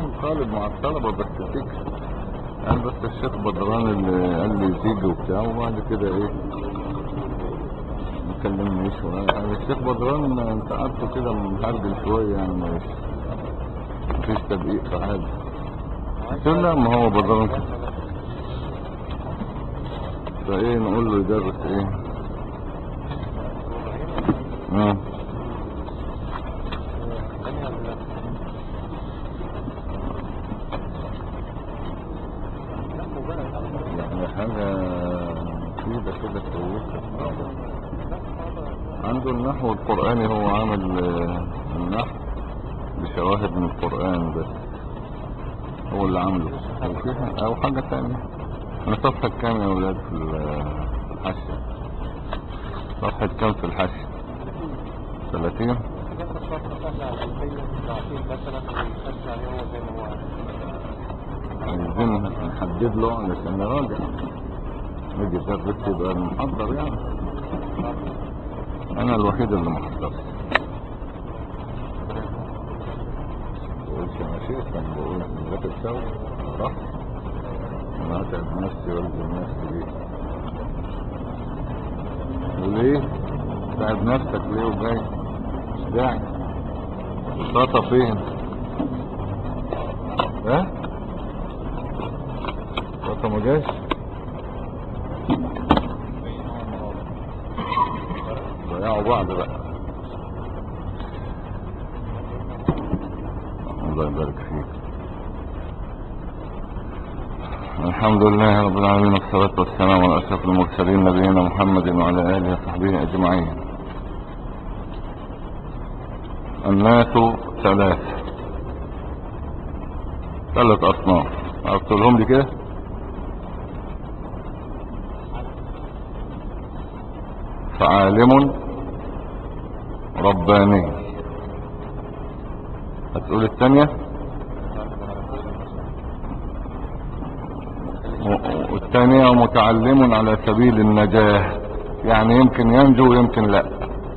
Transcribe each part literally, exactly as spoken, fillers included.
بروح الطالب مع الطلبة بس فكرة. قال بس الشيخ بدران اللي قال لي تيجي وبتاع، وبعد كده ايه ما كلمنيش. يعني الشيخ بدران انت قعدته كده مهرجل شوية يعني، مش مفيش تدقيق في حاجة. قلت له لا، ما هو بدران كده. فايه نقول له يدرس ايه؟ اه يعني حاجة مفيدة كده كويسة. عنده النحو القرآني، هو عامل آه، النحو بشواهد من القرآن بس، هو اللي عامله. وفيها او حاجة تانية. انا صفحة كام يا ولاد في ال- في الحاشية؟ صفحة كام في الحاشية؟ ثلاثين. عايزين نحدد له علشان نراجع، نيجي درس يبقى المحضر يعني. انا الوحيد اللي محضر. بقولش انا شيخ، انا بقول نذاكر سوا صح. انا هتعب نفسي والزم نفسي ليه؟ وليه تعب نفسك ليه وجاي؟ مش داعي. الشطة فين؟ ها؟ الشطة ما جاش؟ ضيعوا بعض بقى. الله يبارك فيك. الحمد لله رب العالمين، والصلاة والسلام على أشرف المرسلين نبينا محمد وعلى آله وصحبه أجمعين. الناس ثلاث ثلاث أصناف، أقولهم لي كده. فعالم رباني، هتقول الثانية. والثانية متعلم على سبيل النجاة، يعني يمكن ينجو ويمكن لا.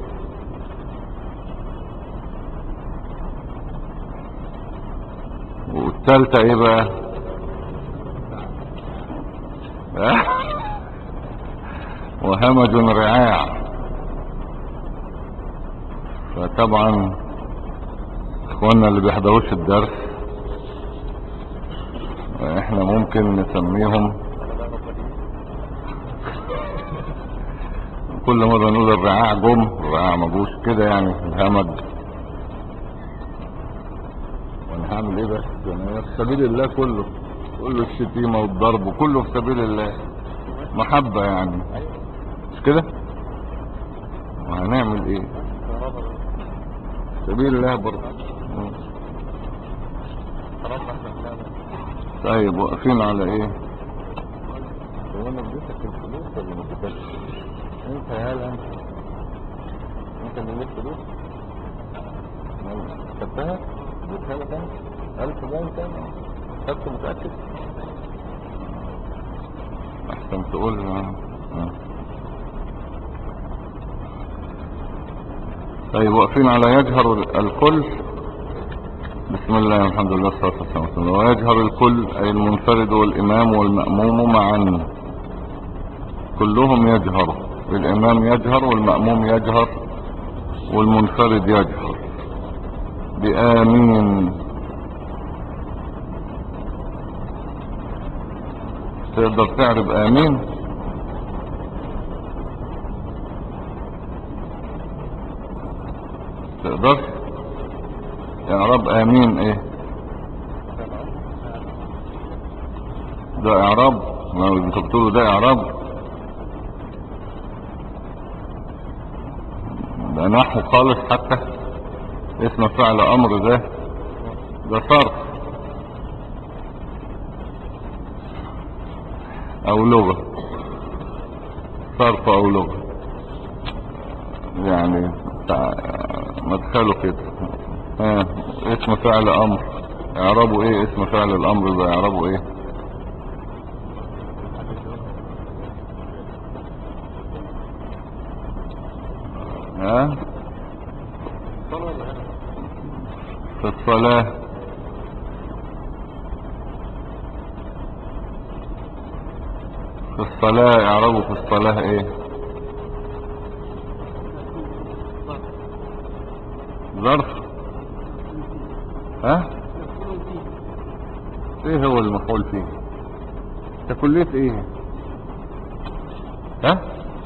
والثالثة ايه بقى؟ وهمج رعاع. فطبعا اخواننا اللي بيحضروش الدرس احنا ممكن نسميهم كل مرة نقول الرعاع جم الرعاع مجوش كده يعني، الهمج. وانا هعمل ايه بس؟ يعني في سبيل الله كله، كله الشتيمة والضرب وكله في سبيل الله، محبة يعني، مش كده؟ وهنعمل ايه؟ سبيل الله برضه. طيب واقفين على ايه؟ هو انا اديتك الفلوس ولا ما اديتكش؟ انت يا هلا انت انت اللي اديت فلوس؟ خدتها؟ اديتها لك انا؟ ألف جنيه تاني؟ خدت متأكد؟ احسن تقول اه. طيب واقفين على يجهر الكل. بسم الله والحمد لله والصلاة والسلام. ويجهر الكل أي المنفرد والإمام والمأموم معا، كلهم يجهر. الإمام يجهر والمأموم يجهر والمنفرد يجهر بآمين. تقدر تعرف آمين؟ تقدر إعراب آمين إيه؟ ده إعراب؟ ما انت بتقوله ده إعراب؟ ده نحو خالص حتى. اسم فعل أمر ده ده صرف أو لغة، صرف أو لغة يعني مدخله كده. ها اسم فعل امر اعرابه ايه؟ اسم فعل الامر ده اعرابه ايه؟ ها في الصلاة في الصلاة اعربوا في الصلاة ايه؟ ظرف. ها؟ ايه هو المفعول فيه؟ انت كلية ايه؟ ها؟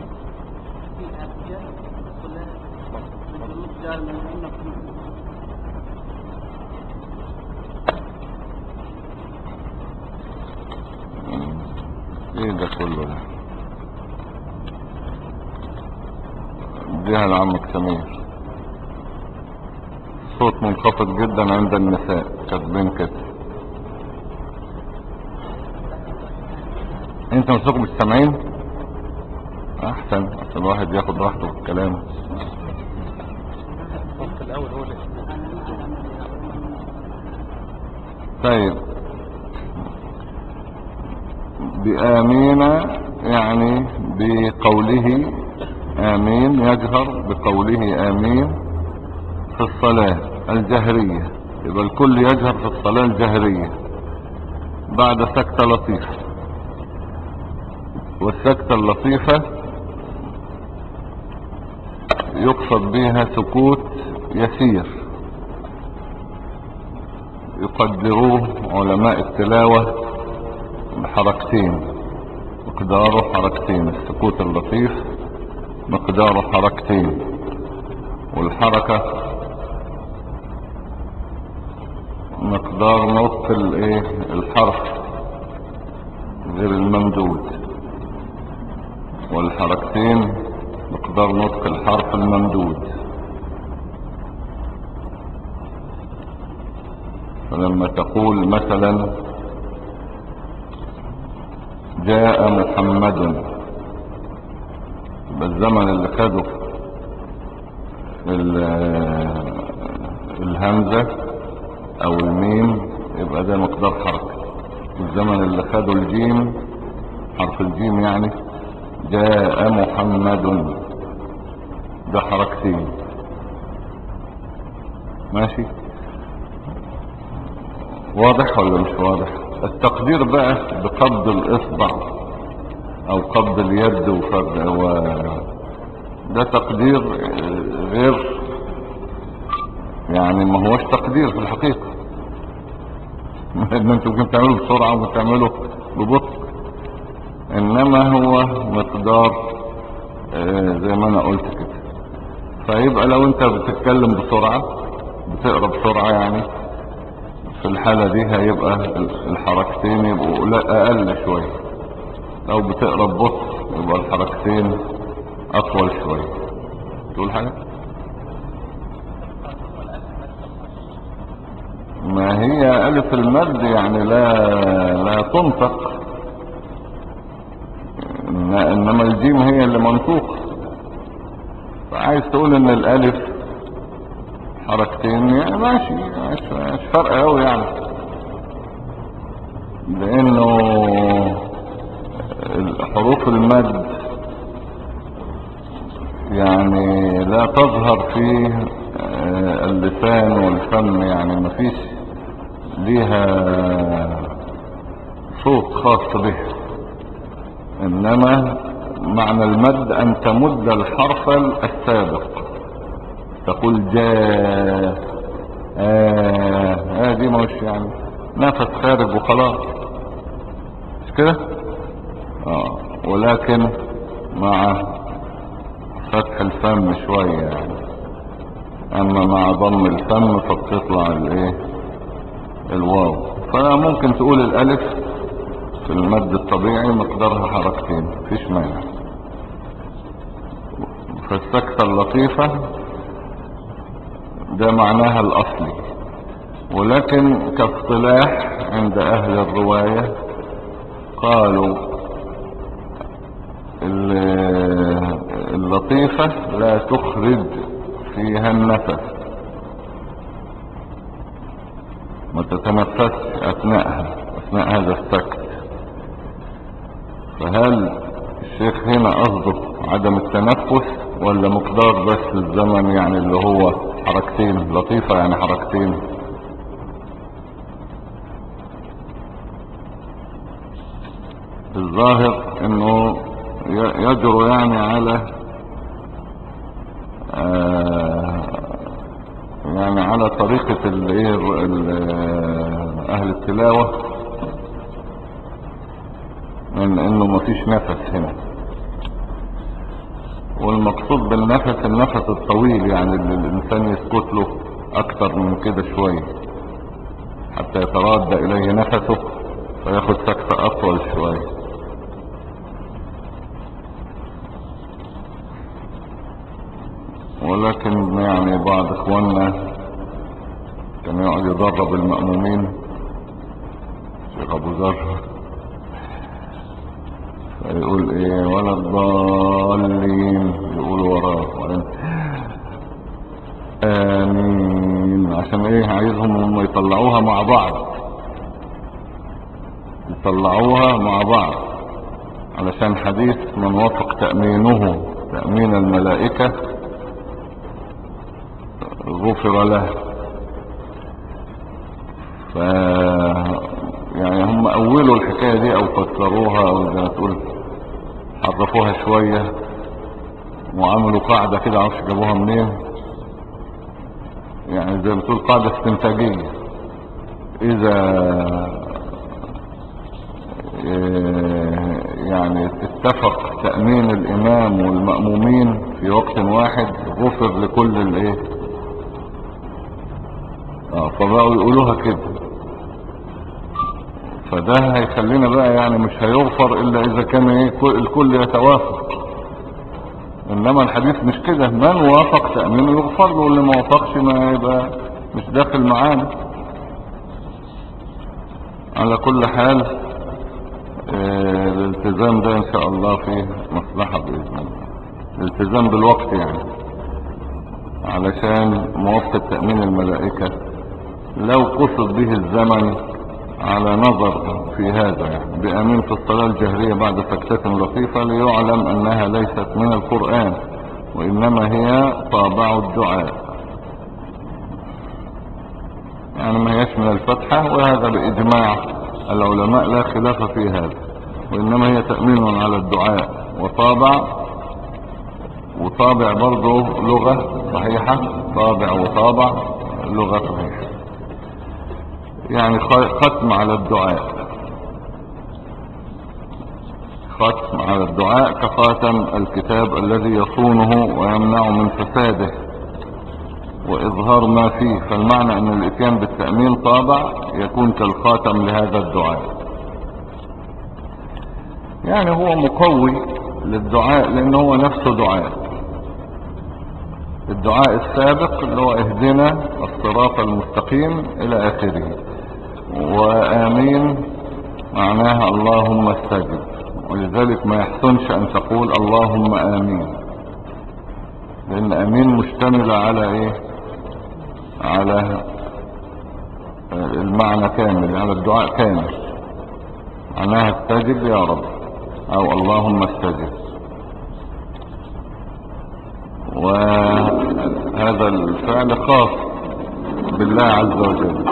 ايه ده كله ده؟ اديها لعمك سمير. صوت منخفض جدا عند النساء كاتبين كده. انت مسوق مش سامعين؟ احسن عشان الواحد ياخد راحته في الكلام. طيب بآمين يعني بقوله آمين، يجهر بقوله آمين في الصلاة الجهرية. يبقى الكل يجهر في الصلاة الجهرية بعد سكتة لطيفة. والسكتة اللطيفة يقصد بها سكوت يسير يقدروه علماء التلاوة بحركتين، مقداره حركتين. السكوت اللطيف مقداره حركتين، والحركة مقدار نطق الايه الحرف غير الممدود، والحركتين مقدار نطق الحرف الممدود. فلما تقول مثلا جاء محمد، بالزمن اللي خده الهمزة او الميم يبقى ده مقدار حركة. الزمن اللي خده الجيم، حرف الجيم يعني جاء محمد، ده حركتين. ماشي؟ واضح ولا مش واضح؟ التقدير بقى بقبض الاصبع او قبض اليد وفرد و... ده تقدير غير، يعني ما هوش تقدير في الحقيقة. ان انت ممكن تعمله بسرعة وممكن تعمله ببطء، انما هو مقدار آه زي ما انا قلت كده. فيبقى لو انت بتتكلم بسرعة بتقرأ بسرعة يعني في الحالة دي هيبقى الحركتين يبقوا لا اقل شوية. لو بتقرأ ببطء يبقى الحركتين اطول شوية. تقول حاجة؟ ما هي الف المد يعني لا لا تنطق، انما الجيم هي اللي منطوق. فعايز تقول ان الالف حركتين يعني ماشي، مش, مش فرق قوي يعني، لانه حروف المد يعني لا تظهر في اللسان والفم، يعني مفيش ليها صوت خاص به. انما معنى المد ان تمد الحرف السابق، تقول جاء آه آه دي مش يعني نفس خارج وخلاص، مش كده؟ اه ولكن مع فتح الفم شوية يعني، اما مع ضم الفم فبتطلع الايه الواو. فممكن تقول الالف في المد الطبيعي مقدارها حركتين مفيش مانع. فالسكتة اللطيفة ده معناها الاصلي، ولكن كاصطلاح عند اهل الرواية قالوا اللطيفة لا تخرج فيها النفس، ما تتنفسش اثناءها اثناء هذا السكت. فهل الشيخ هنا قصده عدم التنفس ولا مقدار بس الزمن يعني اللي هو حركتين؟ لطيفة يعني حركتين. الظاهر انه يجرؤ يعني على آه يعني على طريقة الايه اهل التلاوة، من انه مفيش نفس هنا. والمقصود بالنفس النفس الطويل، يعني اللي الانسان يسكت له اكتر من كده شوية حتى يتردى اليه نفسه فياخد سكتة اطول شوية. ولكن يعني بعض اخواننا كان يقعد يدرب المأمومين، شيخ ابو ذر، فيقول ايه ولا الضالين، يقولوا وراه امين، عشان ايه؟ عايزهم هم يطلعوها مع بعض، يطلعوها مع بعض، علشان حديث من وافق تأمينه تأمين الملائكة غفر له. ف يعني هم اولوا الحكاية دي او فسروها او زي ما تقول حرفوها شوية وعملوا قاعدة كده، معرفش جابوها منين، يعني زي ما تقول قاعدة استنتاجية. اذا يعني اتفق تأمين الامام والمأمومين في وقت واحد غفر لكل الايه، اه فبقوا يقولوها كده. فده هيخلينا بقى يعني مش هيغفر الا اذا كان ايه الكل يتوافق. انما الحديث مش كده، من وافق تأمينه يغفر له، واللي ما وافقش ما يبقى مش داخل معانا. على كل حال اه الالتزام ده ان شاء الله فيه مصلحة باذن الله، الالتزام بالوقت يعني، علشان موافقة تأمين الملائكة لو قصد به الزمن على نظر في هذا، يعني بأمين في الصلاة الجهرية بعد سكتة لطيفة ليعلم أنها ليست من القرآن وإنما هي طابع الدعاء، يعني ما هيش من الفتحة، وهذا بإجماع العلماء لا خلاف في هذا، وإنما هي تأمين على الدعاء وطابع. وطابع برضه لغة صحيحة، طابع وطابع لغة صحيحة، يعني ختم على الدعاء، ختم على الدعاء كخاتم الكتاب الذي يصونه ويمنع من فساده وإظهار ما فيه. فالمعنى أن الإتيان بالتأمين طابع يكون كالخاتم لهذا الدعاء، يعني هو مقوي للدعاء لأنه هو نفسه دعاء. الدعاء السابق اللي هو اهدنا الصراط المستقيم إلى آخره، وآمين معناها اللهم استجب، ولذلك ما يحسنش أن تقول اللهم آمين، لأن آمين مشتملة على إيه؟ على المعنى كامل، على الدعاء كامل، معناها استجب يا رب أو اللهم استجب. وهذا الفعل خاص بالله عز وجل.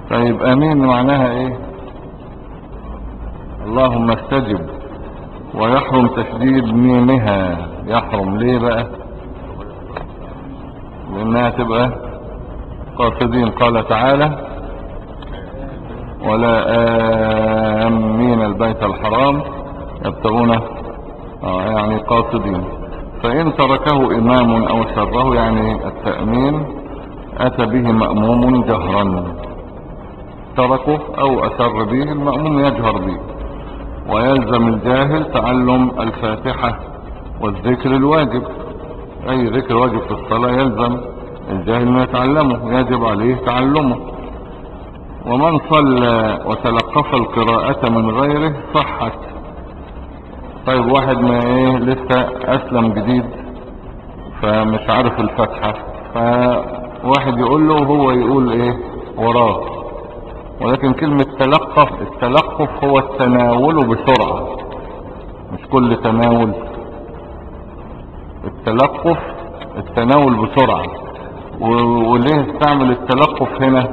طيب امين معناها ايه؟ اللهم استجب، ويحرم تشديد ميمها. يحرم ليه بقى؟ لانها تبقى قاصدين. قال تعالى ولا آمين البيت الحرام يبتغون آه يعني قاصدين. فإن تركه إمام أو سره يعني التأمين أتى به مأموم جهرا، تركه أو أسر به المأموم يجهر به. ويلزم الجاهل تعلم الفاتحة والذكر الواجب. أي ذكر واجب في الصلاة يلزم الجاهل ما يتعلمه، يجب عليه تعلمه. ومن صلى وتلقف القراءة من غيره صحت. طيب واحد ما ايه لسه اسلم جديد فمش عارف الفاتحة، فواحد يقول له وهو يقول ايه وراه. ولكن كلمة تلقف، التلقف هو التناول بسرعة، مش كل تناول. التلقف التناول بسرعة. وليه استعمل التلقف هنا؟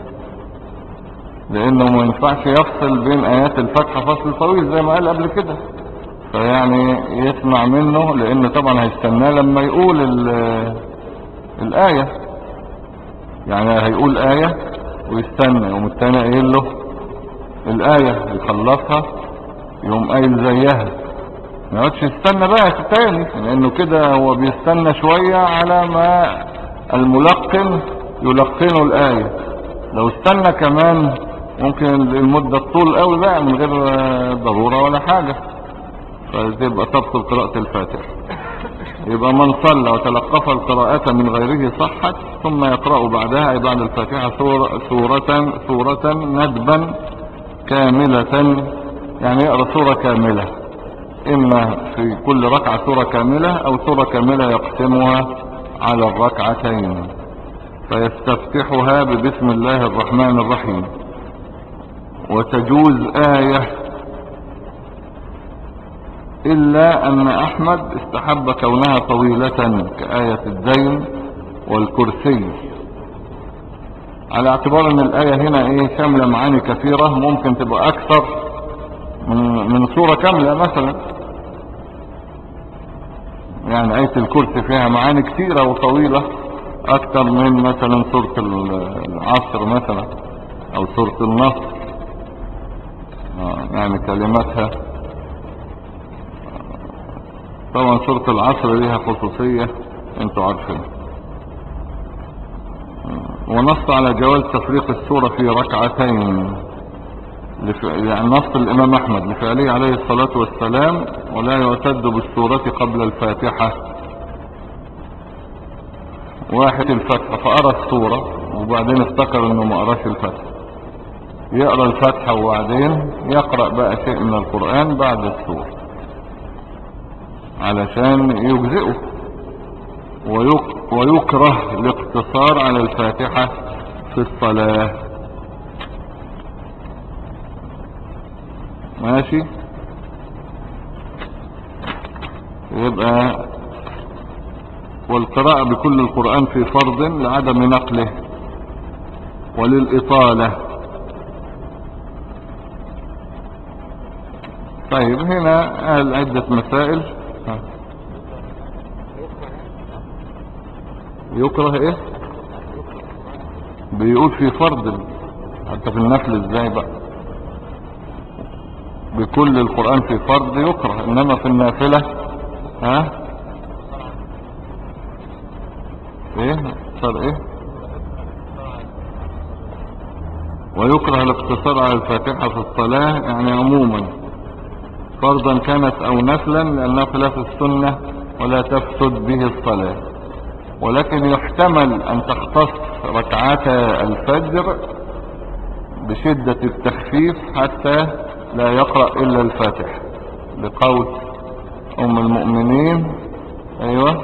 لانه ما ينفعش يفصل بين ايات الفاتحة فصل طويل زي ما قال قبل كده، فيعني يسمع منه، لان طبعا هيستناه لما يقول الآية. يعني هيقول آية ويستنى، يقوم التاني قايل له الآية يخلصها يقوم قايل زيها، ما يقعدش يستنى بقى تاني، لانه كده هو بيستنى شوية على ما الملقن يلقنه الآية. لو استنى كمان ممكن المدة تطول قوي بقى من غير ضرورة ولا حاجة، فتبقى تبطل قراءة الفاتحة. يبقى من صلى وتلقف القراءة من غيره صحت، ثم يقرأ بعدها أي بعد الفاتحة سورة سورة, سورة ندبا كاملة، يعني يقرأ سورة كاملة، إما في كل ركعة سورة كاملة أو سورة كاملة يقسمها على الركعتين. فيستفتحها ببسم الله الرحمن الرحيم. وتجوز آية، إلا أن أحمد استحب كونها طويلة كآية الدين والكرسي، على اعتبار أن الآية هنا إيه شاملة معاني كثيرة، ممكن تبقى أكثر من, من سورة كاملة مثلا. يعني آية الكرسي فيها معاني كثيرة وطويلة أكثر من مثلا سورة العصر مثلا أو سورة النصر. يعني كلماتها طبعا سورة العصر ليها خصوصية انتوا عارفين. ونص على جواز تفريق السورة في ركعتين، لف... يعني نص الامام احمد لفعله عليه الصلاة والسلام ولا يعتد بالسورة قبل الفاتحة. واحد الفتحة فقرأ السورة وبعدين افتكر انه ما قراش الفتحة، يقرأ الفتحة وبعدين يقرأ بقى شيء من القرآن بعد السورة علشان يجزئه. ويك... ويكره الاقتصار على الفاتحة في الصلاة. ماشي. يبقى والقراءة بكل القرآن في فرض لعدم نقله وللإطالة. طيب هنا قال عدة مسائل. يكره ايه؟ بيقول في فرض، حتى في النفل ازاي بقى؟ بكل القرآن في فرض يكره، انما في النافلة ها ايه صار ايه؟ ويكره الاقتصار على الفاتحة في الصلاة، يعني عموما فرضا كانت او نفلا، لانها خلاف السنة ولا تفسد به الصلاة. ولكن يحتمل ان تختص ركعتا الفجر بشدة التخفيف حتى لا يقرأ الا الفاتحة، لقول ام المؤمنين ايوه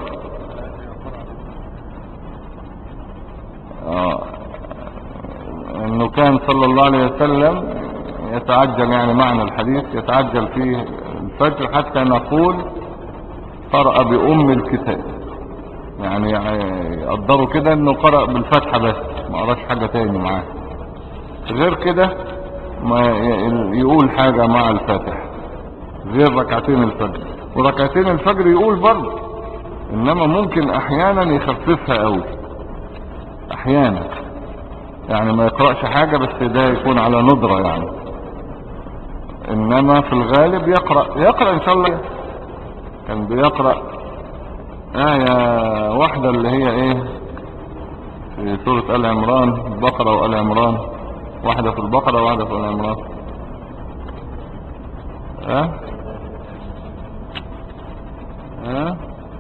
آه. انه كان صلى الله عليه وسلم يتعجل، يعني معنى الحديث يتعجل فيه الفجر حتى نقول قرأ بأم الكتاب، يعني يقدروا كده انه قرأ بالفتحة بس ما قراش حاجة تاني معاه. غير كده ما ي- يقول حاجة مع الفاتحة غير ركعتين الفجر. وركعتين الفجر يقول برضه، انما ممكن احيانا يخففها قوي احيانا، يعني ما يقرأش حاجة بس ده يكون على ندرة يعني. انما في الغالب يقرأ يقرأ ان شاء الله. كان بيقرأ آية واحدة اللي هي ايه في سورة آل عمران، البقرة وآل عمران، واحدة في البقرة وواحدة في آل عمران. ها ها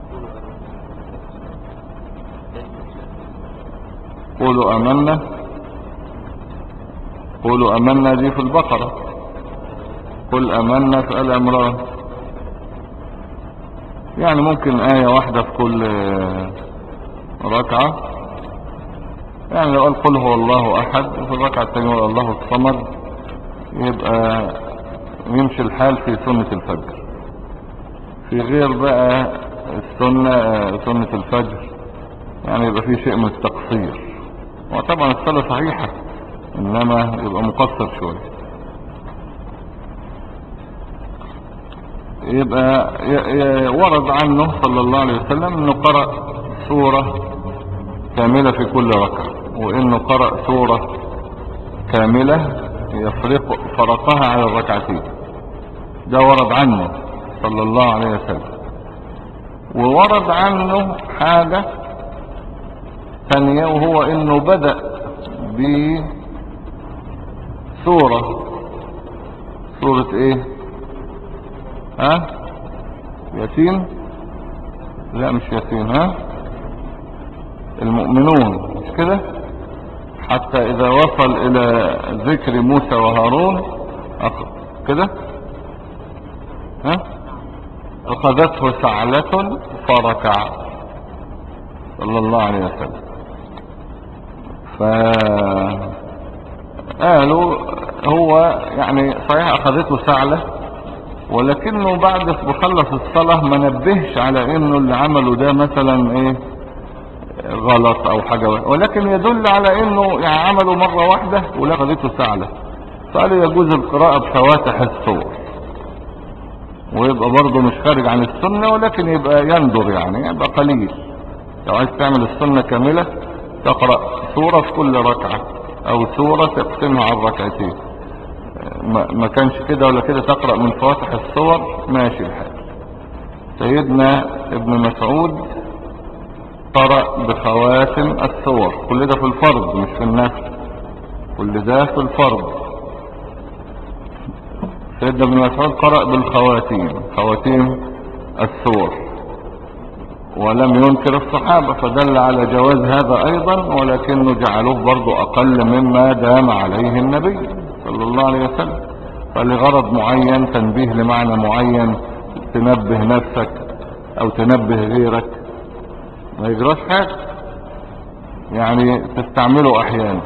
قولوا آمنا، قولوا آمنا دي في البقرة، قل آمنا في آل عمران. يعني ممكن آية واحدة في كل ركعة. يعني لو قال قل هو الله أحد وفي الركعة الثانية هو الله الصمد، يبقى يمشي الحال في سنة الفجر. في غير بقى السنة سنة الفجر يعني يبقى في شيء من التقصير، وطبعا الصلاة صحيحة انما يبقى مقصر شوية. يبقى ي- ي- ورد عنه صلى الله عليه وسلم انه قرأ سورة كاملة في كل ركعة، وانه قرأ سورة كاملة يفرق فرقها على الركعتين. ده ورد عنه صلى الله عليه وسلم. وورد عنه حاجة ثانية، وهو انه بدأ بسورة سورة ايه ها ياسين، لا مش ياسين، ها المؤمنون مش كده، حتى اذا وصل الى ذكر موسى وهارون أخ... كده ها اخذته سعلة فركع صلى الله عليه وسلم. فقالوا هو يعني صحيح اخذته سعلة، ولكنه بعد بخلص الصلاة ما نبهش على انه اللي عمله ده مثلا ايه غلط او حاجة، ولكن يدل على انه يعني عمله مرة واحدة ولا اخذته سعلة. فقالوا يجوز القراءة بفواتح الصور، ويبقى برضه مش خارج عن السنة، ولكن يبقى يندر يعني يبقى قليل. لو عايز تعمل السنة كاملة تقرأ سورة في كل ركعة، او سورة تقسمها على الركعتين. ما ما كانش كده ولا كده تقرأ من فواتح الصور ماشي الحال. سيدنا ابن مسعود قرأ بخواتم الصور، كل ده في الفرض مش في النفل، كل ده في الفرض. سيدنا ابن مسعود قرأ بالخواتيم، خواتيم الصور، ولم ينكر الصحابة، فدل على جواز هذا ايضا، ولكنه جعلوه برضو اقل مما دام عليه النبي صلى الله عليه وسلم. فلغرض معين، تنبيه لمعنى معين، تنبه نفسك او تنبه غيرك، ما يجراش حاجة، يعني تستعمله احيانا.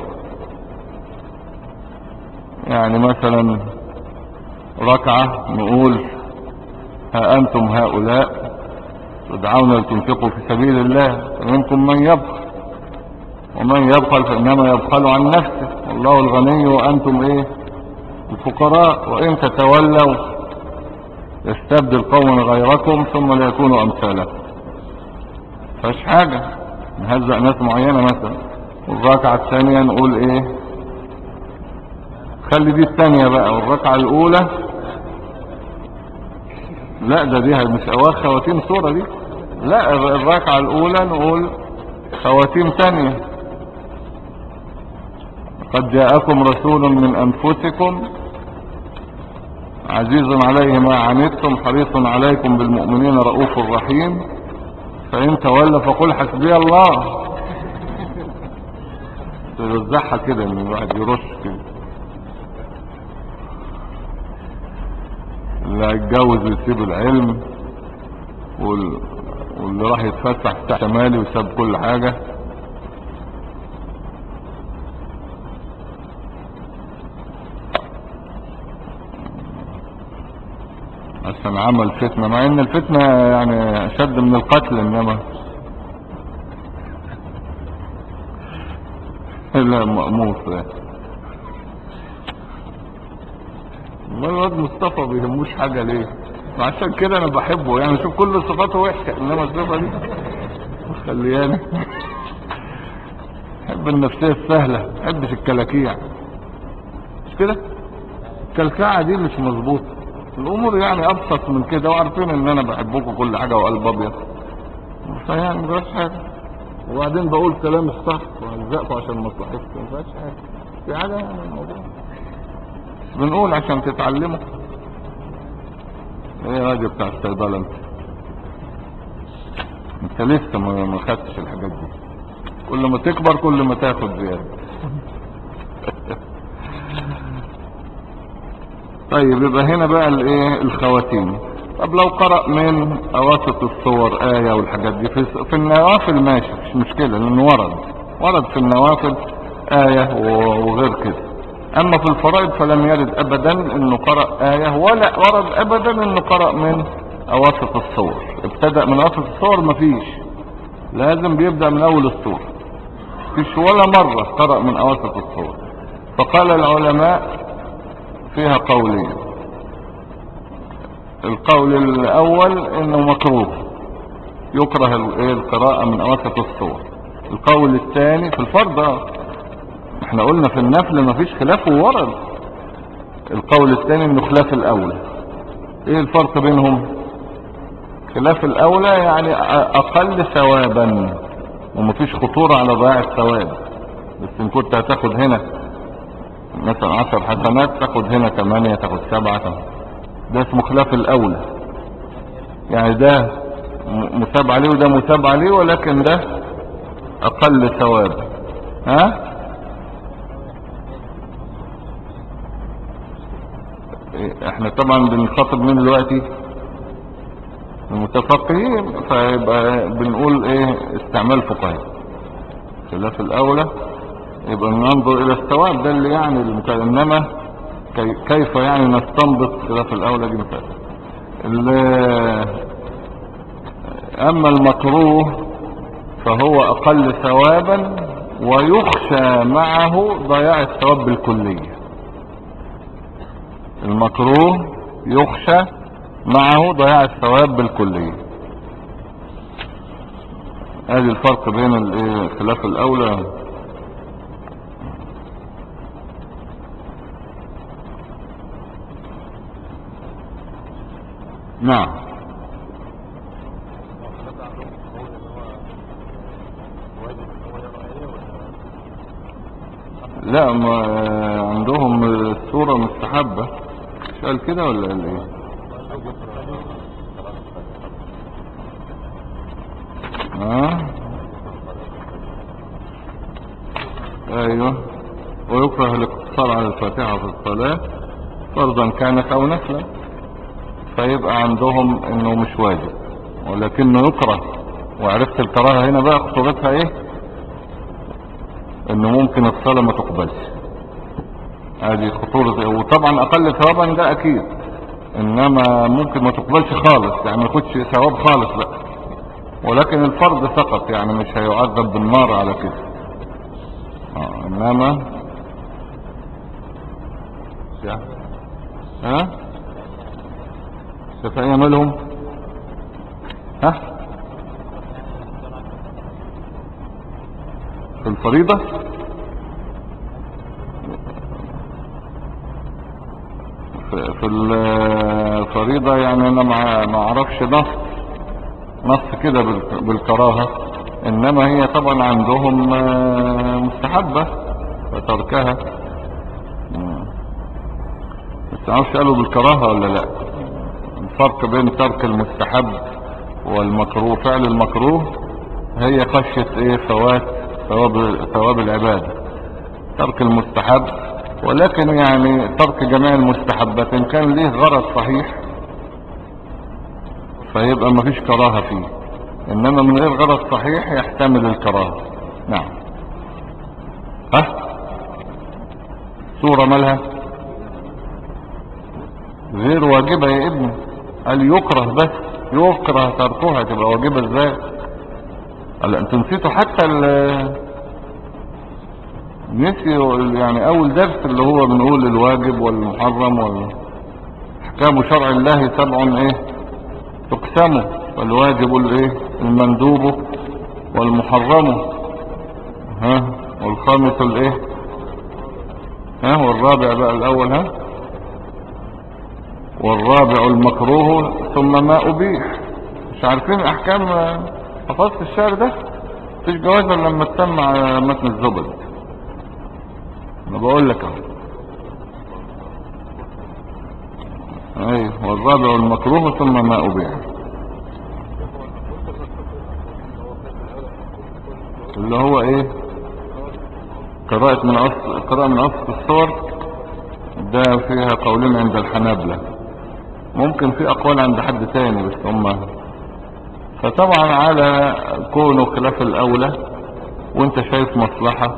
يعني مثلا ركعة نقول ها انتم هؤلاء تدعون لتنفقوا في سبيل الله فمنكم من يبخل ومن يبخل فانما يبخل عن نفسه والله الغني وانتم ايه الفقراء، وان تتولوا يستبدل قوما غيركم ثم لا يكونوا امثالكم. فاش حاجة نهزأ ناس معينة مثلا. والركعة الثانية نقول ايه، خلي دي الثانية بقى، والركعة الاولى لا ده دي مش اواخر خواتيم صورة دي، لا الركعة الاولى نقول خواتيم ثانية. قد جاءكم رسول من انفسكم عزيز عليه ما عنتم حريص عليكم بالمؤمنين رؤوف رحيم فان تولى فقل حسبي الله. توزعها كده ان الواحد يرش كده، اللي هيتجوز ويسيب العلم، وال... واللي راح يتفتح تحت مالي وساب كل حاجة. عشان عمل فتنة، مع ان الفتنة يعني اشد من القتل، انما لا مأموس. ما الواد مصطفى بيهموش حاجة ليه؟ عشان كده انا بحبه يعني. شوف كل صفاته وحشة انما الصفة دي مخلياني بحب النفسية السهلة، ما بحبش الكلاكيع. مش كده؟ الكلكعة دي مش مظبوطة. الامور يعني ابسط من كده، وعارفين ان انا بحبكم كل حاجة وقلب ابيض، فيعني مجراش حاجة. وبعدين بقول كلام الصح وهزقكم عشان مصلحتكم، مفيهاش حاجة. في حاجة يعني الموضوع بنقول عشان تتعلموا. ايه يا راجل بتاع الصيدلة انت؟ انت لسه ما ما خدتش الحاجات دي. كل ما تكبر كل ما تاخد زيادة. طيب يبقى هنا بقى الايه الخواتيم. طب لو قرأ من اواسط الصور آية والحاجات دي في, في النوافل ماشي مش مشكلة، لانه ورد ورد في النوافل آية وغير كده. اما في الفرائض فلم يرد ابدا انه قرأ آية، ولا ورد ابدا انه قرأ من اواسط الصور. ابتدأ من اواسط الصور مفيش، لازم بيبدأ من اول الصور. مفيش ولا مرة قرأ من اواسط الصور. فقال العلماء فيها قولين. القول الاول انه مكروه، يكره القراءة من اواسط الصور. القول الثاني في الفرض، احنا قلنا في النفل مفيش خلاف وورد. القول الثاني انه خلاف الاولى. ايه الفرق بينهم؟ خلاف الاولى يعني اقل ثوابا ومفيش خطورة على ضياع الثواب. بس ان كنت هتاخد هنا مثلا عشر حسنات تاخد هنا ثمانية تاخد سبعة، ده اسمه خلاف الاولى. يعني ده مثاب عليه وده مثاب عليه، ولكن ده اقل ثواب. ها احنا طبعا بنخاطب من دلوقتي المتفقهين، فيبقى بنقول ايه استعمال فقهي. خلاف الاولى يبقى ننظر الى الثواب، ده اللي يعني المك... انما كي... كيف يعني نستنبط خلاف الاولى دي مثال. اما المكروه فهو اقل ثوابا ويخشى معه ضياع الثواب بالكلية. المكروه يخشى معه ضياع الثواب بالكلية. ادي الفرق بين الايه خلاف الاولى. نعم. لا ما عندهم الصورة مستحبة، مش قال كده ولا قال ايه؟ ها ايوه. ويكره الاقتصار على الفاتحة في الصلاة فرضا كانت او نفلا، فيبقى عندهم انه مش واجب ولكنه يكره. وعرفت الكراهة هنا بقى خطورتها ايه؟ انه ممكن الصلاة ما تقبلش. هذه خطورة. وطبعا اقل ثوابا ده اكيد، انما ممكن ما تقبلش خالص، يعني ما ياخدش ثواب خالص لا. ولكن الفرض سقط، يعني مش هيعذب بالنار على كده. اه انما ها الشافعية مالهم؟ ها في الفريضة في, في الفريضة يعني انا ما ما اعرفش نص نص كده بالكراهة، انما هي طبعا عندهم مستحبة فتركها. بس معرفش قالوا بالكراهة ولا لا. الفرق بين ترك المستحب والمكروه، فعل المكروه هي خشية ايه فوات ثواب ثواب العبادة. ترك المستحب ولكن يعني ترك جميع المستحبات ان كان ليه غرض صحيح فيبقى مفيش كراهة فيه، انما من غير غرض صحيح يحتمل الكراهة. نعم. ها صورة مالها غير واجبة يا ابني؟ قال يكره، بس يكره تركها، تبقى واجبة ازاي؟ قال انتوا نسيتوا حتى نسي يعني اول درس اللي هو بنقول الواجب والمحرم وال... احكام شرع الله سبع ايه تقسم، فالواجب الايه المندوب والمحرم، ها والخامس الايه، ها والرابع بقى الاول، ها والرابع المكروه ثم ما ابيح. مش عارفين احكام؟ حفظت الشعر ده؟ مفيش جواز الا لما تسمع متن الزبد. انا بقول لك اهو. ايوه، والرابع المكروه ثم ما ابيح، اللي هو ايه؟ قراءة من اصل قراءة من اصل الصور. ده فيها قولين عند الحنابلة، ممكن في اقوال عند حد تاني بس هم. فطبعا على كونه خلاف الاولى وانت شايف مصلحة،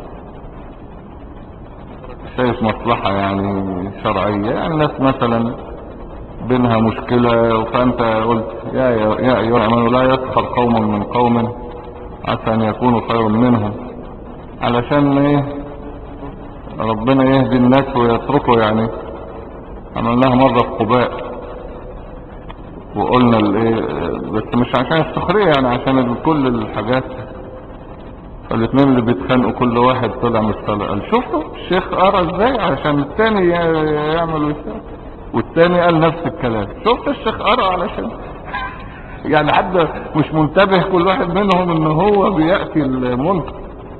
شايف مصلحة يعني شرعية، يعني الناس مثلا بينها مشكلة فانت قلت يا يا ايها الامنوا لا يسخر قوم من قوم عسى ان يكونوا خيرا منهم، علشان ايه؟ ربنا يهدي الناس ويتركوا. يعني عملناها مرة في قباء وقلنا الايه، بس مش عشان السخرية، يعني عشان كل الحاجات. فالاثنين اللي بيتخانقوا كل واحد طلع من الصلاة قال شوفوا الشيخ قرا ازاي عشان التاني يعمل ويسوي، والتاني قال نفس الكلام شفت الشيخ قرا علشان يعني حد مش منتبه كل واحد منهم ان هو بيأتي المنكر.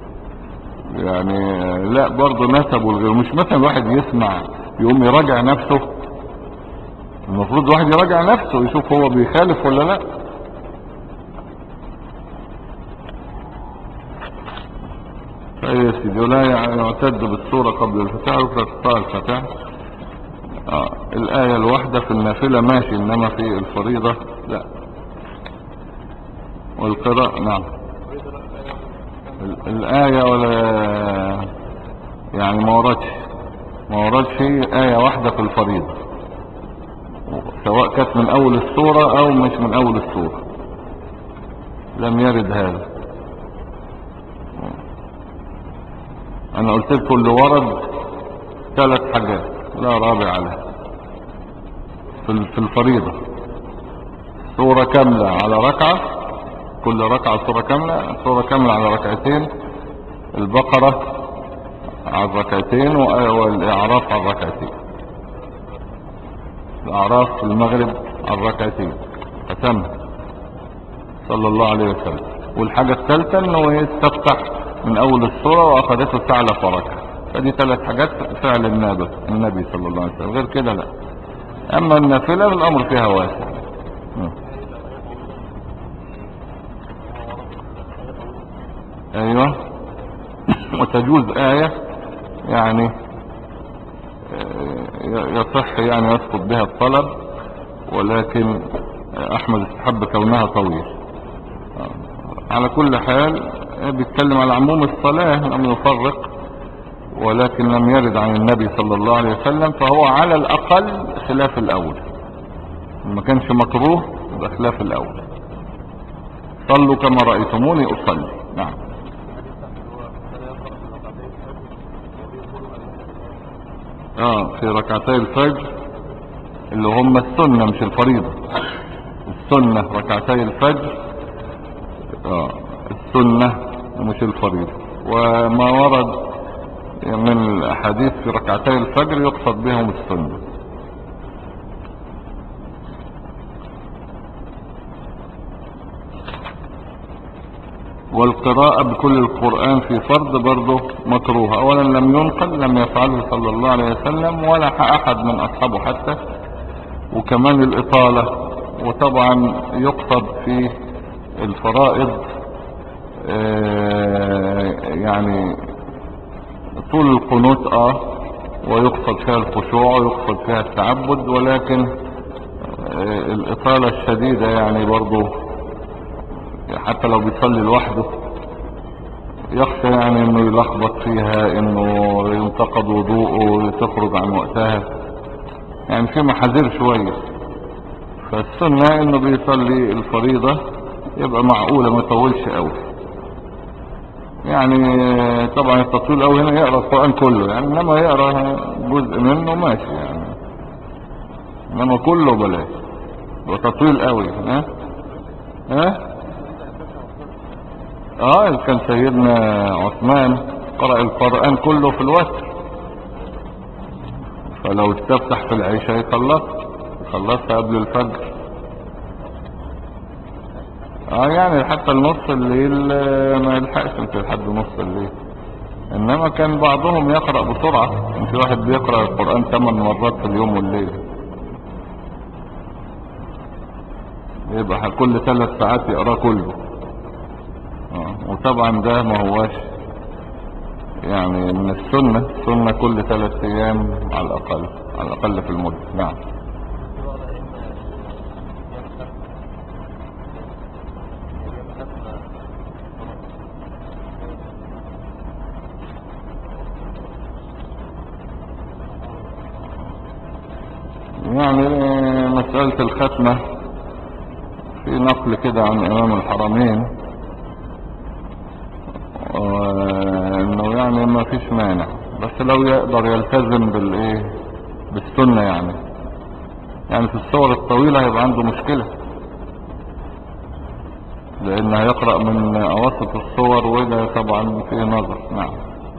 يعني لا برضه نسب والغير، مش مثلا واحد يسمع يقوم يراجع نفسه. المفروض واحد يراجع نفسه يشوف هو بيخالف ولا لا. اي سيدي، ولا يعتد بالصورة قبل الفتاة ويكره قطاع الفتاة. آه. الآية الواحدة في النافلة ماشي، انما في الفريضة لا. والقراءة نعم الآية ولا يعني ما وردش ما وردش آية واحدة في الفريضة، سواء كانت من اول السورة او مش من اول السورة، لم يرد هذا. انا قلت لكم اللي ورد ثلاث حاجات لا رابع عليها في الفريضة: سورة كاملة على ركعة، كل ركعة سورة كاملة، سورة كاملة على ركعتين، البقرة على الركعتين والإعراف على الركعتين، الأعراف في المغرب على الركعتين ختم صلى الله عليه وسلم. والحاجة الثالثة انه يستفتح من اول السورة واخذته ثعلب فركع. فدي ثلاث حاجات فعل النبي النبي صلى الله عليه وسلم، غير كده لا. اما النافلة الامر فيها واسع. ايوه وتجوز آية يعني يصح يعني يسقط بها الطلب، ولكن احمد استحب كونها طويل. على كل حال بيتكلم على عموم الصلاة لم يفرق، ولكن لم يرد عن النبي صلى الله عليه وسلم، فهو على الاقل خلاف الاول. ما كانش مكروه يبقى خلاف الاول. صلوا كما رأيتموني اصلي. نعم. اه في ركعتي الفجر اللي هم السنة مش الفريضة. السنة ركعتي الفجر، اه السنة مش الفريضة. وما ورد من الاحاديث في ركعتي الفجر يقصد بهم السنة. والقراءة بكل القرآن في فرض برضه مكروه. اولا لم ينقل، لم يفعله صلى الله عليه وسلم ولا احد من اصحابه حتى. وكمان الاطالة، وطبعا يقصد في الفرائض آه يعني طول القنوت اه ويقصد فيها الخشوع ويقصد فيها التعبد، ولكن آه الاطالة الشديدة يعني برضه حتى لو بيصلي لوحده يخشى يعني انه يلخبط فيها، انه ينتقد وضوءه تخرج عن وقتها، يعني في محاذير شوية. فالسنة انه بيصلي الفريضة يبقى معقولة ما يطولش قوي. يعني طبعا التطويل قوي هنا يقرأ القرآن كله يعني، انما يقرأ جزء منه ماشي يعني. انما كله بلاش وتطويل قوي. ها ها اه كان سيدنا عثمان قرأ القرآن كله في الوتر، فلو استفتح في العشاء يخلص خلصها قبل الفجر. اه يعني حتى النص الليل آه، ما يلحقش انت لحد نص الليل. انما كان بعضهم يقرأ بسرعة، في واحد بيقرأ القرآن ثمان مرات في اليوم والليل، يبقى كل ثلاث ساعات يقرأ كله. اه وطبعا ده ما هواش يعني من السنة. السنة كل ثلاث ايام على الاقل، على الاقل في المدة. نعم. يعني مسألة الختمة في نقل كده عن امام الحرمين آه، انه يعني ما فيش مانع، بس لو يقدر يلتزم بالايه بالسنة يعني. يعني في الصور الطويلة هيبقى عنده مشكلة، لان هيقرأ من اواسط الصور وده طبعا فيه نظر. نعم.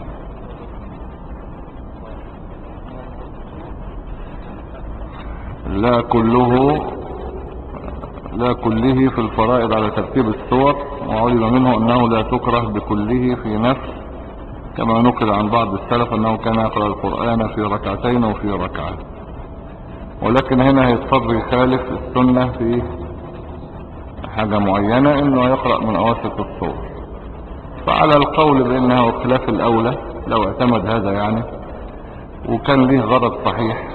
لا كله لا كله في الفرائض على ترتيب السور، وعلم منه انه لا تكره بكله في نفس، كما نقل عن بعض السلف انه كان يقرأ القرآن في ركعتين وفي ركعة. ولكن هنا هيضطر يخالف السنة في حاجة معينة، انه يقرأ من اواسط الصور. فعلى القول بانه خلاف الاولى لو اعتمد هذا يعني، وكان ليه غرض صحيح،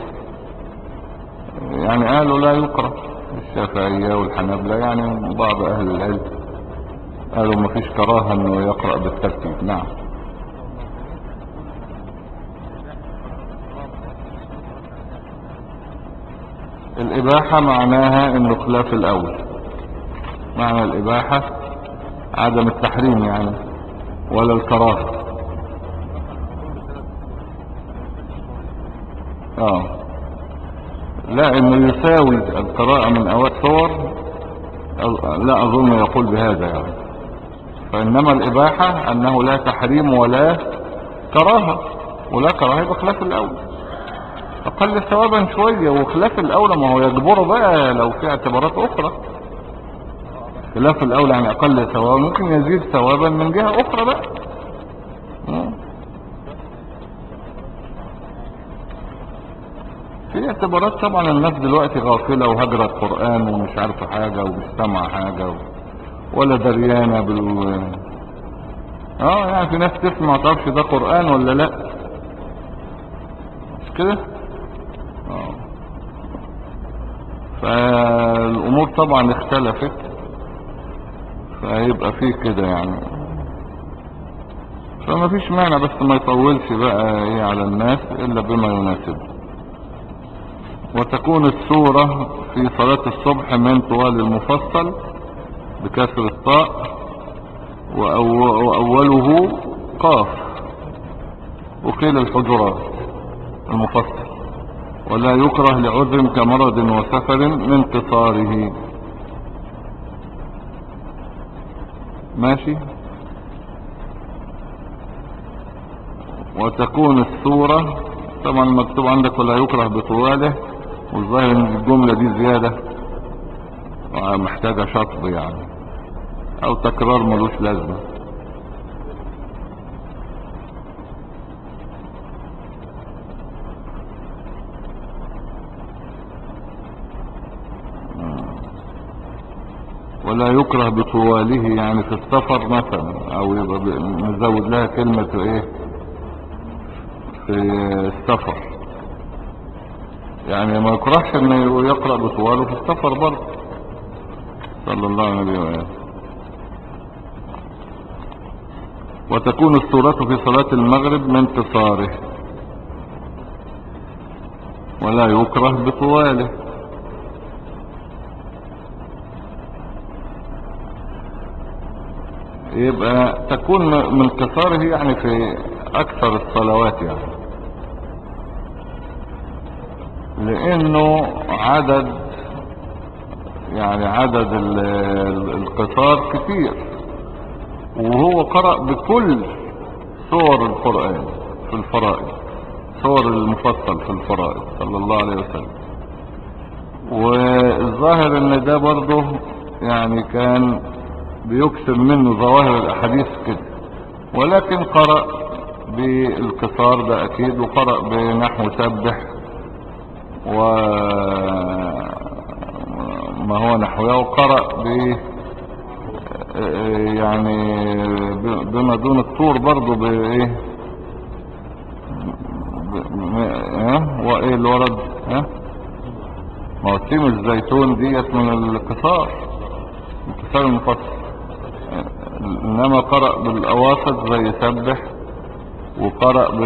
يعني قالوا لا يقرأ. الشافعية والحنابلة يعني بعض اهل العلم قالوا ما فيش كراهة انه يقرأ بالترتيب. نعم. الاباحة معناها انه خلاف الاول. معنى الاباحة عدم التحريم يعني، ولا الكراهة. اه لا انه يساوي القراءة من اوائل صور، أظ- لا اظن يقول بهذا يعني. فانما الاباحة انه لا تحريم ولا كراهة، ولا كراهة يبقى خلاف الاول اقل ثوابا شوية، وخلاف الاولى ما هو يجبره بقى لو في اعتبارات اخرى. خلاف الاولى يعني اقل ثوابا، ممكن يزيد ثوابا من جهة اخرى بقى. مم. في اعتبارات طبعا. الناس دلوقتي غافلة وهجرة القرآن ومش عارفة حاجة ومش سامعة حاجة و... ولا دريانة بال اه يعني في ناس تسمع تعرفش ده قرآن ولا لا، مش كده. اه فالامور طبعا اختلفت، فهيبقى فيه كده يعني. فما فيش مانع، بس ما يطولش بقى ايه على الناس الا بما يناسبه. وتكون السورة في صلاة الصبح من طوال المفصل بكسر الطاء، وأو- وأوله قاف، وقيل الحجرات المفصل. ولا يكره لعذر كمرض وسفر من قصاره. ماشي. وتكون السورة طبعا مكتوب عندك ولا يكره بطواله، والظاهر ان الجملة دي زيادة محتاجة شطب يعني، او تكرار ملوش لازمة. ولا يكره بطواله يعني في السفر مثلا، او يبقى ب- نزود لها كلمة ايه في السفر. يعني ما يكرهش انه يقرأ بطواله في السفر برضه، صلى الله عليه وسلم. وتكون السورة في صلاة المغرب من قصاره، ولا يكره بطواله. يبقى تكون من قصاره يعني في اكثر الصلوات يعني. لانه عدد يعني عدد ال- ال- القصار كتير، وهو قرأ بكل سور القرآن في الفرائض، سور المفصل في الفرائض صلى الله عليه وسلم. والظاهر ان ده برضه يعني كان بيكسب منه ظواهر الاحاديث كده، ولكن قرأ بالقصار ده اكيد، وقرأ بنحو سبح وما هو نحوه، وقرأ ب يعني بما دون الطور برضه بايه، ها وايه اللي ورد، ها مواسم الزيتون ديت من القصار، القصار المفصل. انما قرأ بالاواسط زي سبح، وقرأ ب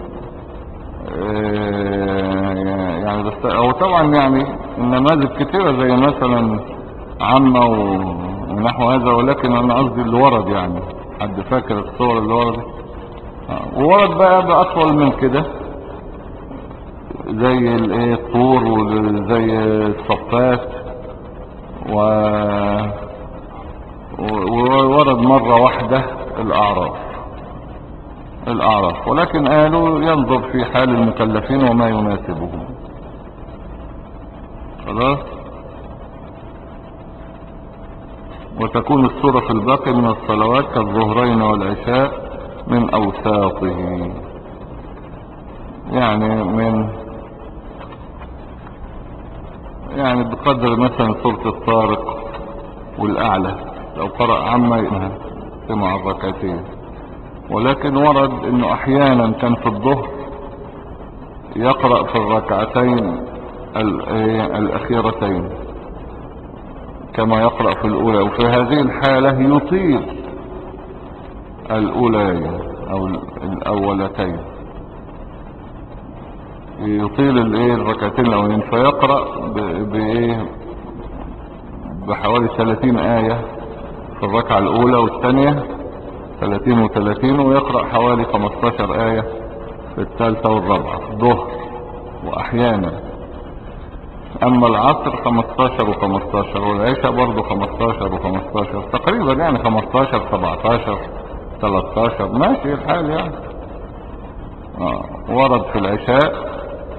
يعني بس هو طبعا يعني النماذج كتيرة زي مثلا عامة ونحو هذا، ولكن انا قصدي اللي ورد يعني. حد فاكر الصور اللي وردت؟ وورد بقى باطول من كده زي الايه الطور وزي الصفات و... وورد مرة واحدة الاعراف الاعراف ولكن قالوا ينظر في حال المكلفين وما يناسبهم. خلاص. وتكون السورة في الباقي من الصلوات كالظهرين والعشاء من اوساطه، يعني من يعني بقدر مثلا سورة الطارق والاعلى لو قرأ عما ينهى مع الركعتين. ولكن ورد انه احيانا كان في الظهر يقرأ في الركعتين الاخيرتين كما يقرأ في الاولى، وفي هذه الحالة يطيل الاولى او الاولتين، يطيل الايه الركعتين الاولين، فيقرأ بايه بحوالي ثلاثين آية في الركعة الاولى والثانية ثلاثين وثلاثين، ويقرأ حوالي خمستاشر آية في الثالثة والرابعة في الظهر واحيانا. اما العصر خمستاشر وخمستاشر، والعشاء برضو خمستاشر وخمستاشر تقريبا، يعني خمستاشر سبعتاشر تلاتاشر ماشي الحال يعني. آه. ورد في العشاء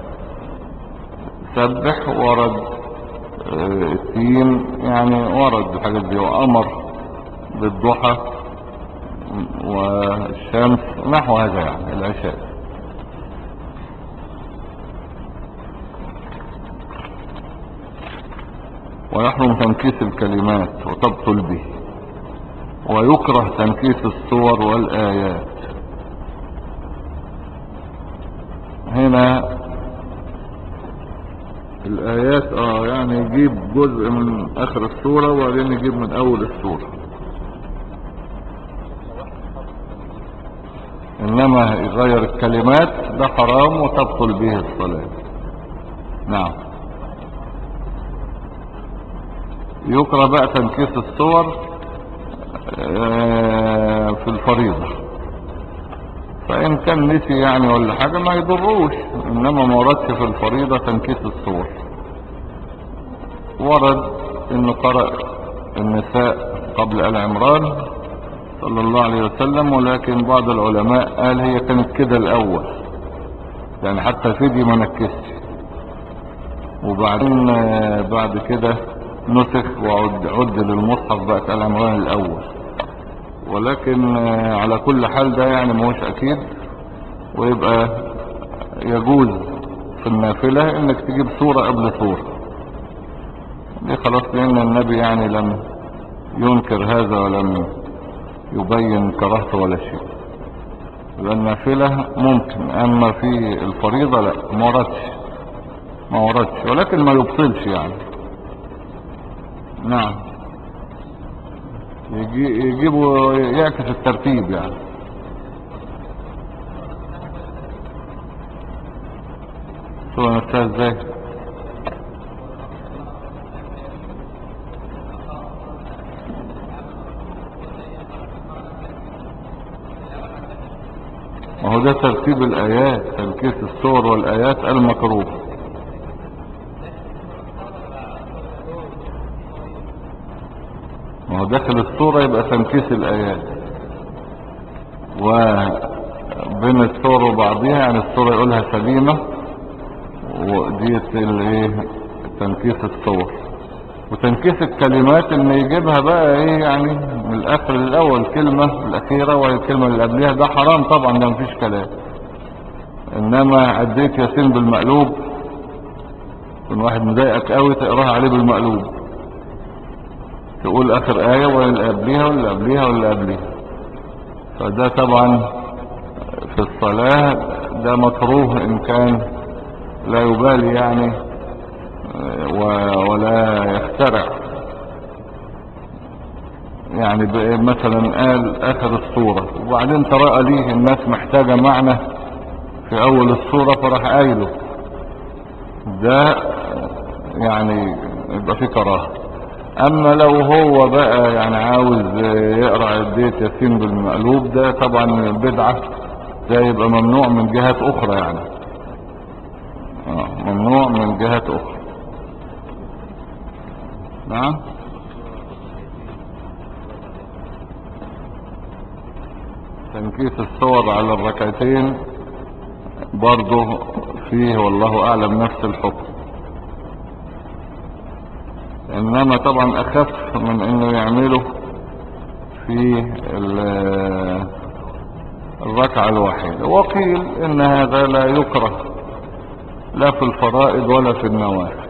سبح، ورد آه التين، يعني ورد الحاجات دي، وامر بالضحى والشمس نحو هذا يعني العشاء. ويحرم تنكيس الكلمات وتبطل به، ويكره تنكيس الصور والآيات. هنا الآيات اه يعني يجيب جزء من آخر السورة وبعدين يجيب من أول السورة، إنما يغير الكلمات ده حرام وتبطل به الصلاة. نعم. يكره بقى تنكيس الصور في الفريضة، فإن كان نسي يعني ولا حاجة ما يضروش، إنما ما وردش في الفريضة تنكيس الصور. ورد إنه قرأ النساء قبل آل عمران صلى الله عليه وسلم، ولكن بعض العلماء قال هي كانت كده الأول، يعني حتى فدي ما نكسش، وبعدين بعد كده نسخ وعد عد للمصحف بقت آل عمران الأول. ولكن على كل حال ده يعني مهوش اكيد، ويبقى يجوز في النافلة انك تجيب سورة قبل سورة دي خلاص، لان النبي يعني لم ينكر هذا ولم يبين كراهته ولا شيء. النافلة ممكن، اما في الفريضة لا، ما وردش ما وردش ولكن ما يبطلش يعني. نعم. يجي يجيبوا يعكس الترتيب يعني. شو نفسها ازاي؟ ما هو ده ترتيب الايات، تنكيس السور والايات المكروه. هو داخل السورة يبقى تنكيس الآيات، وبين السور وبعضها يعني السورة يقولها سليمة، وديت الايه تنكيس الصور. وتنكيس الكلمات ان يجيبها بقى ايه يعني من الاخر للاول، كلمة الاخيرة والكلمة اللي قبلها، ده حرام طبعا، ده مفيش كلام. انما اديت ياسين بالمقلوب، يكون واحد مضايقك قوي تقراها عليه بالمقلوب، تقول اخر ايه واللي قبلها واللي قبلها واللي قبلها، فده طبعا في الصلاة ده مكروه ان كان لا يبالي يعني ولا يخترع. يعني مثلا قال اخر الصورة وبعدين ترى ليه الناس محتاجة معنى في اول الصورة فراح قايله، ده يعني يبقى فيه كراهة. اما لو هو بقى يعني عاوز يقرأ عدية ياسين بالمقلوب، ده طبعا بدعة، ده يبقى ممنوع من جهات اخرى يعني، آه ممنوع من جهات اخرى. نعم. تنكيس الصور على الركعتين برضه فيه والله اعلم نفس الحكم، انما طبعا اخف من انه يعمله في الركعة الواحدة. وقيل ان هذا لا يكره لا في الفرائض ولا في النوافل،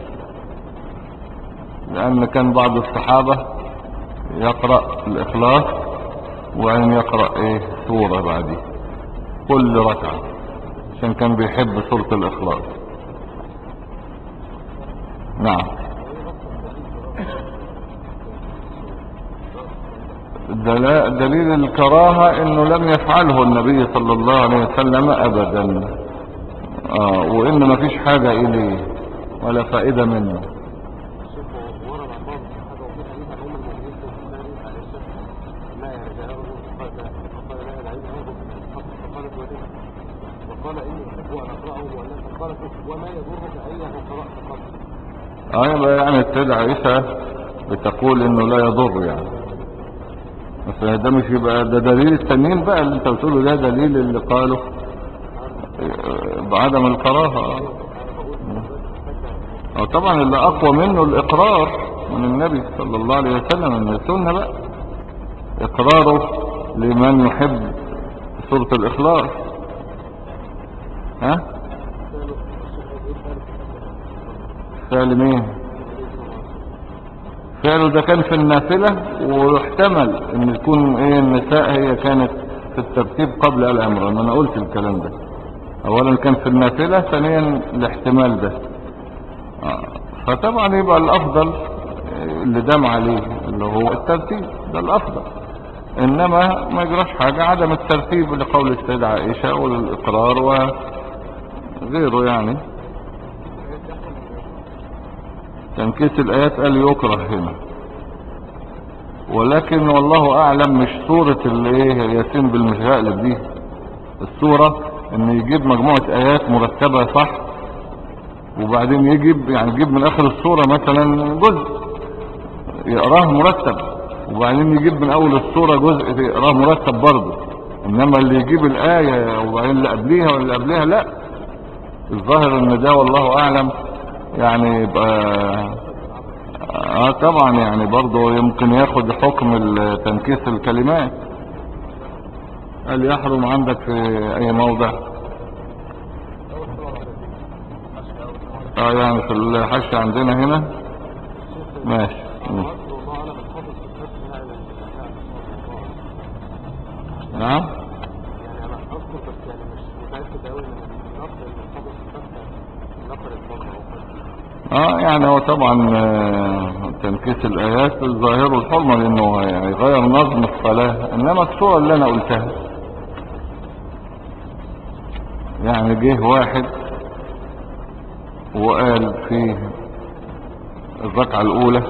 لان كان بعض الصحابة يقرأ الاخلاص وان يقرأ ايه سورة بعديه كل ركعة، عشان كان بيحب سورة الاخلاص. نعم. دليل الكراهة انه لم يفعله النبي صلى الله عليه وسلم ابدا، اه وان ما فيش حاجة اليه ولا فائدة منه. اه يبقى يعني السيدة عائشة بتقول انه لا يضر يعني، بس ده مش يبقى ده دليل التانيين بقى اللي انت بتقوله، ده دليل اللي قاله بعدم الكراهة. اه طبعا اللي اقوى منه الاقرار من النبي صلى الله عليه وسلم، ان السنة بقى اقراره لمن يحب سورة الاخلاص. ها فعل مين؟ فعله ده كان في النافلة، ويحتمل ان يكون ايه النساء هي كانت في الترتيب قبل آل عمران، انا قلت الكلام ده. اولا كان في النافلة، ثانيا الاحتمال ده، آه. فطبعا يبقى الافضل اللي دام عليه اللي هو الترتيب، ده الافضل. انما ما يجراش حاجة عدم الترتيب لقول السيدة عائشة والاقرار وغيره يعني. تنكيس الايات قال يكره هنا، ولكن والله اعلم مش صورة اللي ايه ياسين بالمشغالب دي، الصورة ان يجيب مجموعة ايات مرتبة صح، وبعدين يجيب يعني يجيب من اخر الصورة مثلا جزء يقراه مرتب، وبعدين يجيب من اول الصورة جزء يقراه مرتب برضه. انما اللي يجيب الاية وبعدين اللي قبليها واللي قبليها لا، الظاهر ان ده والله اعلم يعني يبقى اه طبعا يعني برضه يمكن ياخد حكم تنكيس الكلمات. قال يحرم عندك في اي موضع؟ اه يعني في الحش عندنا هنا. ماشي. مم. نعم. اه يعني هو طبعا آه، تنكيس الايات الظاهر الحرمة لانه هيغير نظم الصلاة. انما الصورة اللي انا قلتها يعني جه واحد وقال في الركعة الاولى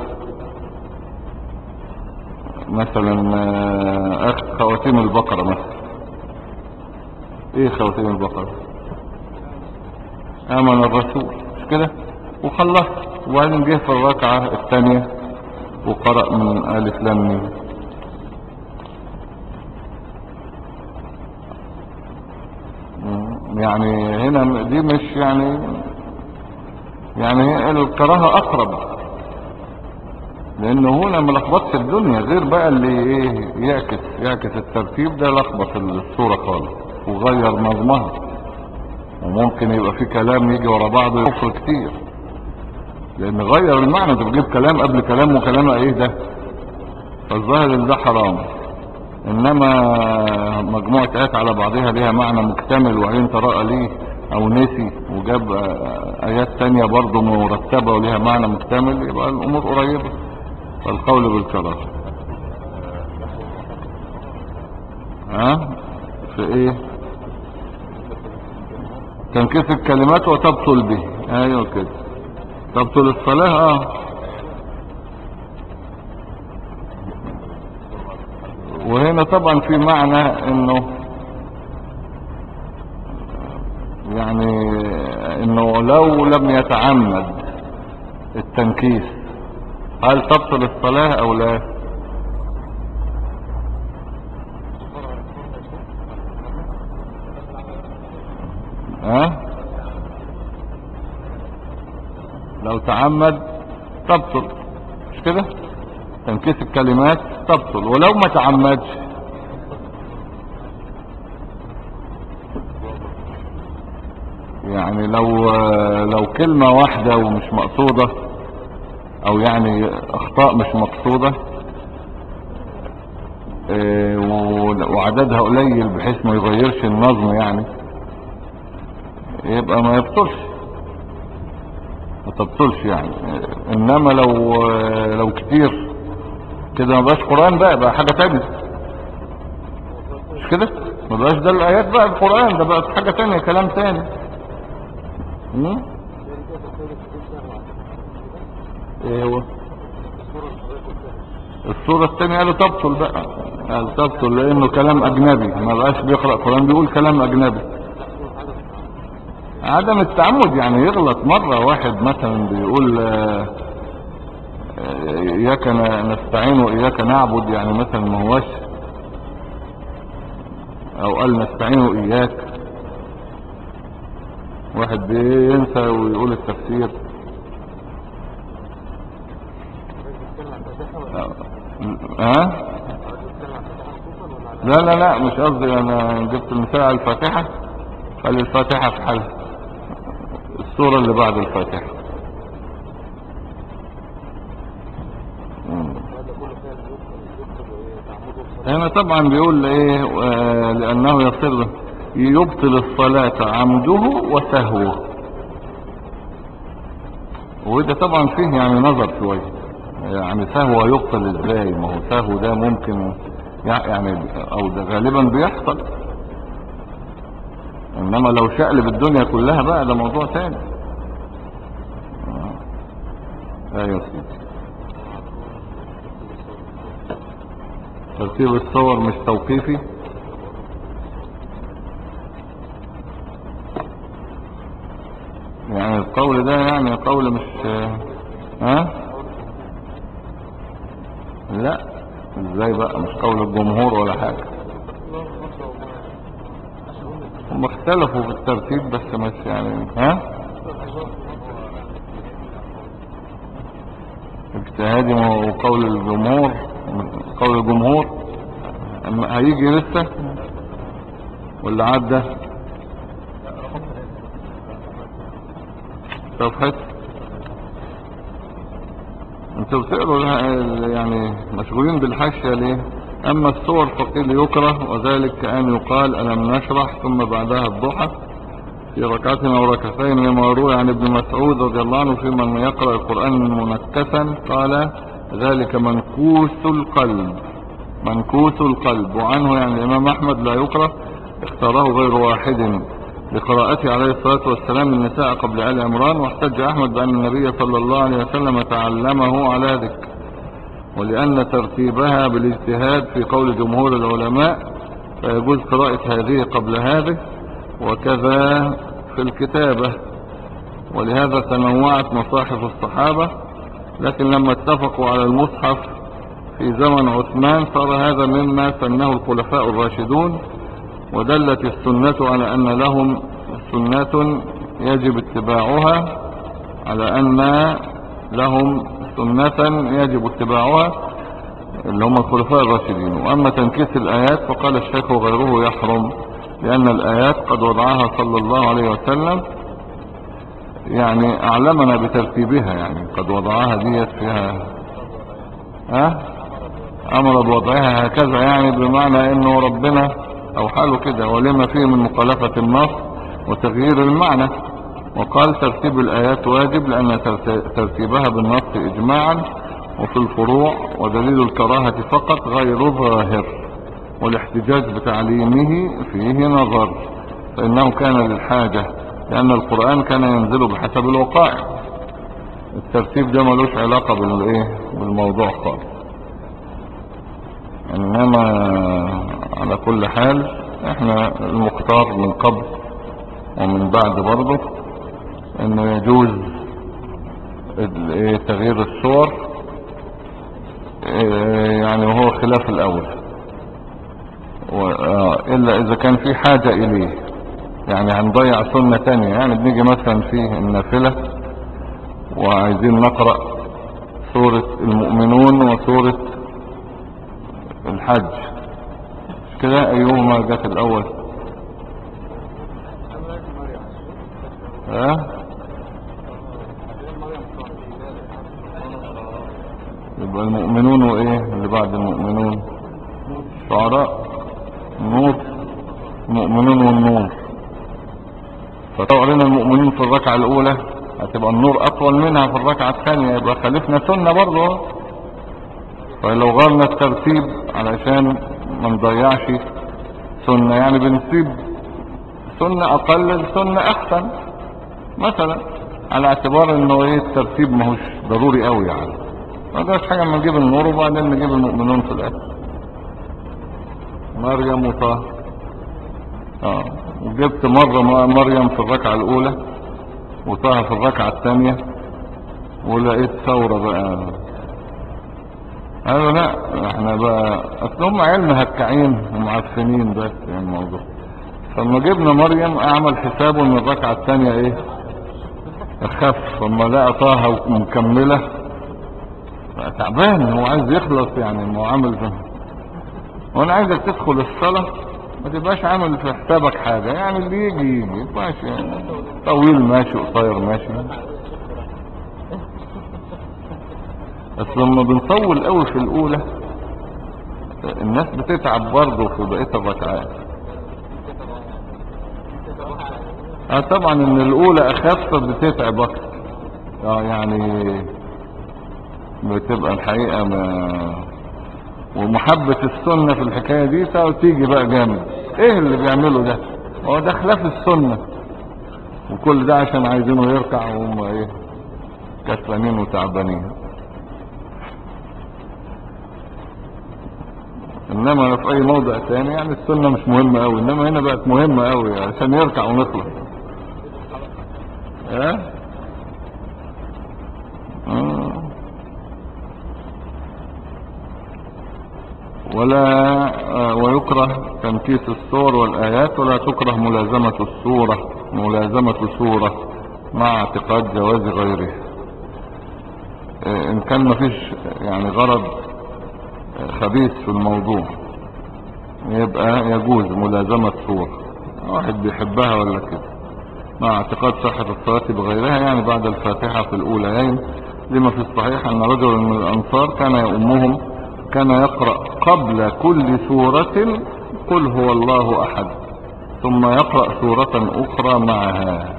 مثلا آه، اخ خواتيم البقرة مثلا، ايه خواتيم البقرة؟ امن الرسول مش كده، وخلص. وبعدين جه في الركعة الثانية وقرأ من ألف لام ميم. مم. يعني هنا دي مش يعني يعني هي القراءة أقرب، لأنه هنا ما لخبطش الدنيا، غير بقى اللي ايه يعكس يعكس الترتيب ده لخبط الصورة خالص وغير نظمها، وممكن يبقى في كلام يجي ورا بعضه يكفر كتير، لأن غير المعنى. انت بتجيب كلام قبل كلام وكلام ايه ده، فالظاهر ان ده حرام. انما مجموعة ايات على بعضها ليها معنى مكتمل وعين تراءى ليه او نسي وجاب ايات تانية برضو مرتبة وليها معنى مكتمل، يبقى الامور قريبة. فالقول بالكراهة. ها في ايه؟ تنكيس الكلمات وتبطل به، ايوه كده، تبطل الصلاة. اه وهنا طبعا في معنى انه يعني انه لو لم يتعمد التنكيس هل تبطل الصلاة او لا؟ ها لو تعمد تبطل، مش كده؟ تنكيس الكلمات تبطل، ولو ما تعمدش يعني لو لو كلمة واحدة ومش مقصودة، او يعني اخطاء مش مقصودة إيه، وعددها قليل بحيث ما يغيرش النظم يعني، يبقى ما يبطلش، ما تبطلش يعني. انما لو لو كتير كده ما بقاش قرآن بقى، بقى حاجة تانية، مش كده؟ ما بقاش ده الايات بقى القرآن، ده بقى حاجة تانية، كلام تاني. مم؟ ايه هو الصورة التانية؟ قالوا تبطل بقى، قال تبطل لانه كلام اجنبي، ما بقاش بيقرأ قرآن بيقول كلام اجنبي. عدم التعمد يعني يغلط مرة، واحد مثلا بيقول آه، آه، اياك نستعين واياك نعبد، يعني مثلا ما هوش، او قال نستعين واياك، واحد بينسى ويقول التفسير. ها لا لا لا مش قصدي، انا جبت المثال على الفاتحة، خلي الفاتحة في حالها، السورة اللي بعد الفاتحة. مم. هنا طبعا بيقول ايه آه لانه يصير يبطل الصلاة عمده وسهوه، وده طبعا فيه يعني نظر شوية، يعني سهو يبطل ازاي؟ ما هو سهو ده ممكن يعني، او ده غالبا بيحصل، انما لو شقلب الدنيا كلها بقى ده موضوع تاني. ايوه سيدي، ترتيب الصور مش توقيفي. يعني القول ده يعني قول مش ها لا، ازاي بقى مش قول الجمهور ولا حاجة، هم اختلفوا في الترتيب بس مش يعني ها اجتهادي، ما هو قول الجمهور، قول الجمهور اما هيجي لسه ولا عدى صفحة. انتوا بتقروا يعني مشغولين بالحاشية ليه؟ اما الصور فقيل يكره، وذلك كأن يقال ألم نشرح ثم بعدها الضحى في ركعتين او ركعتين، لما روي عن ابن مسعود رضي الله عنه في من يقرأ القرآن منكسا قال ذلك منكوس القلب، منكوس القلب. وعنه يعني الامام احمد لا يكره، اختاره غير واحد لقراءته عليه الصلاة والسلام النساء قبل آل عمران، واحتج احمد بأن النبي صلى الله عليه وسلم تعلمه على ذلك، ولأن ترتيبها بالاجتهاد في قول جمهور العلماء فيجوز قراءة هذه قبل هذه، وكذا في الكتابة، ولهذا تنوعت مصاحف الصحابة لكن لما اتفقوا على المصحف في زمن عثمان صار هذا مما سنه الخلفاء الراشدون، ودلت السنة على أن لهم سنة يجب اتباعها، على أن لهم سنة يجب اتباعها اللي هم الخلفاء الراشدين. وأما تنكيس الآيات فقال الشيخ وغيره يحرم، لأن الآيات قد وضعها صلى الله عليه وسلم، يعني أعلمنا بترتيبها، يعني قد وضعها ديت فيها ها أمر بوضعها هكذا، يعني بمعنى أنه ربنا أو حاله كده، ولما فيه من مخالفة النص وتغيير المعنى. وقال ترتيب الآيات واجب لأن ترتيبها بالنص إجماعا وفي الفروع، ودليل الكراهة فقط غير ظاهر، والاحتجاج بتعليمه فيه نظر، فإنه كان للحاجة، لأن القرآن كان ينزل بحسب الوقائع. الترتيب ده ملوش علاقة بالإيه بالموضوع خالص. إنما على كل حال احنا المختار من قبل ومن بعد برضه انه يجوز تغيير الصور، يعني وهو خلاف الاول، الا اذا كان في حاجة اليه، يعني هنضيع سنة تانية. يعني بنيجي مثلا في النافلة وعايزين نقرأ سورة المؤمنون وسورة الحج كده، ايهما جت الاول؟ ها يبقى المؤمنون وايه اللي بعد المؤمنون؟ شعراء، نور، المؤمنون والنور. فلو قرينا المؤمنون في الركعة الاولى هتبقى النور اطول منها في الركعة الثانية، يبقى خالفنا سنة برضه. فلو غيرنا الترتيب علشان ما نضيعش سنة، يعني بنسيب سنة اقل سنة احسن مثلا، على اعتبار انه ايه الترتيب ماهوش ضروري قوي، يعني ما جاش حاجة ما نجيب النور وبعدين نجيب المؤمنون في الاخر. مريم وطه، اه وجبت مرة مريم في الركعة الاولى وطه في الركعة الثانية، ولقيت ثورة بقى. قالوا لا احنا بقى اصل هم عيالنا هكعين ومعفنين بس يعني الموضوع. فلما جبنا مريم اعمل حسابه ان الركعة الثانية ايه اخف، فلما لقى طه ومكملة تعبان، هو عايز يخلص يعني، ما هو عامل فهم. وانا عايزك تدخل الصلاة ما تبقاش عامل في حسابك حاجة، يعني اللي يجي يجي ماشي، يعني طويل ماشي قصير ماشي. بس لما بنطول قوي في الاولى الناس بتتعب برضه في بقية الركعات. اه طبعا ان الاولى اخف بتتعب اكتر، اه يعني بتبقى الحقيقة ما، ومحبة السنة في الحكاية دي تيجي بقى جامد. ايه اللي بيعمله ده؟ هو ده خلاف السنة، وكل ده عشان عايزينه يركع وهم ايه كسلانين وتعبانين. انما في اي موضع تاني يعني السنة مش مهمة قوي، انما هنا بقت مهمة قوي عشان يركع ونخلص. اه اه ولا آه ويكره تنكيس الصور والآيات، ولا تكره ملازمة الصورة ملازمة صورة مع اعتقاد جواز غيره، آه ان كان مفيش يعني غرض آه خبيث في الموضوع يبقى يجوز ملازمة صورة، واحد بيحبها ولا كده، مع اعتقاد صحة الصلاة بغيرها، يعني بعد الفاتحة في الأوليين، لما في الصحيح أن رجل من الأنصار كان يؤمهم كان يقرأ قبل كل سورة قل هو الله أحد، ثم يقرأ سورة أخرى معها.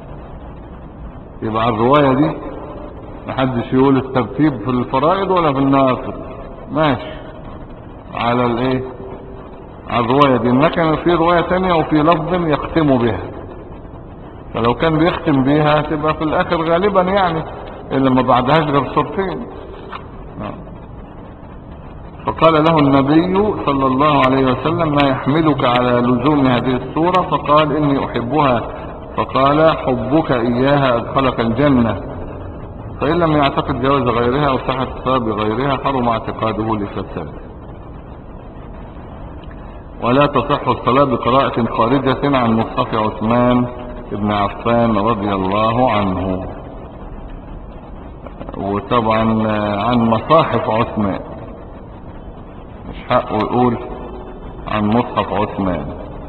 يبقى الرواية دي محدش يقول الترتيب في الفرائض ولا في النوافل، ماشي على الايه على الرواية دي. إنما كان في رواية تانية وفي لفظ يختم بها، فلو كان بيختم بيها تبقى في الاخر غالبا يعني اللي ما بعدهاش غير صورتين. فقال له النبي صلى الله عليه وسلم ما يحملك على لزوم هذه السورة؟ فقال اني احبها. فقال حبك اياها ادخلك الجنة. فإن لم يعتقد جواز غيرها أو صحة الصلاة بغيرها حرم اعتقاده لفساد. ولا تصح الصلاة بقراءة خارجة عن مصحف عثمان بن عفان رضي الله عنه. وطبعا عن مصاحف عثمان، مش حقه يقول عن مصحف عثمان،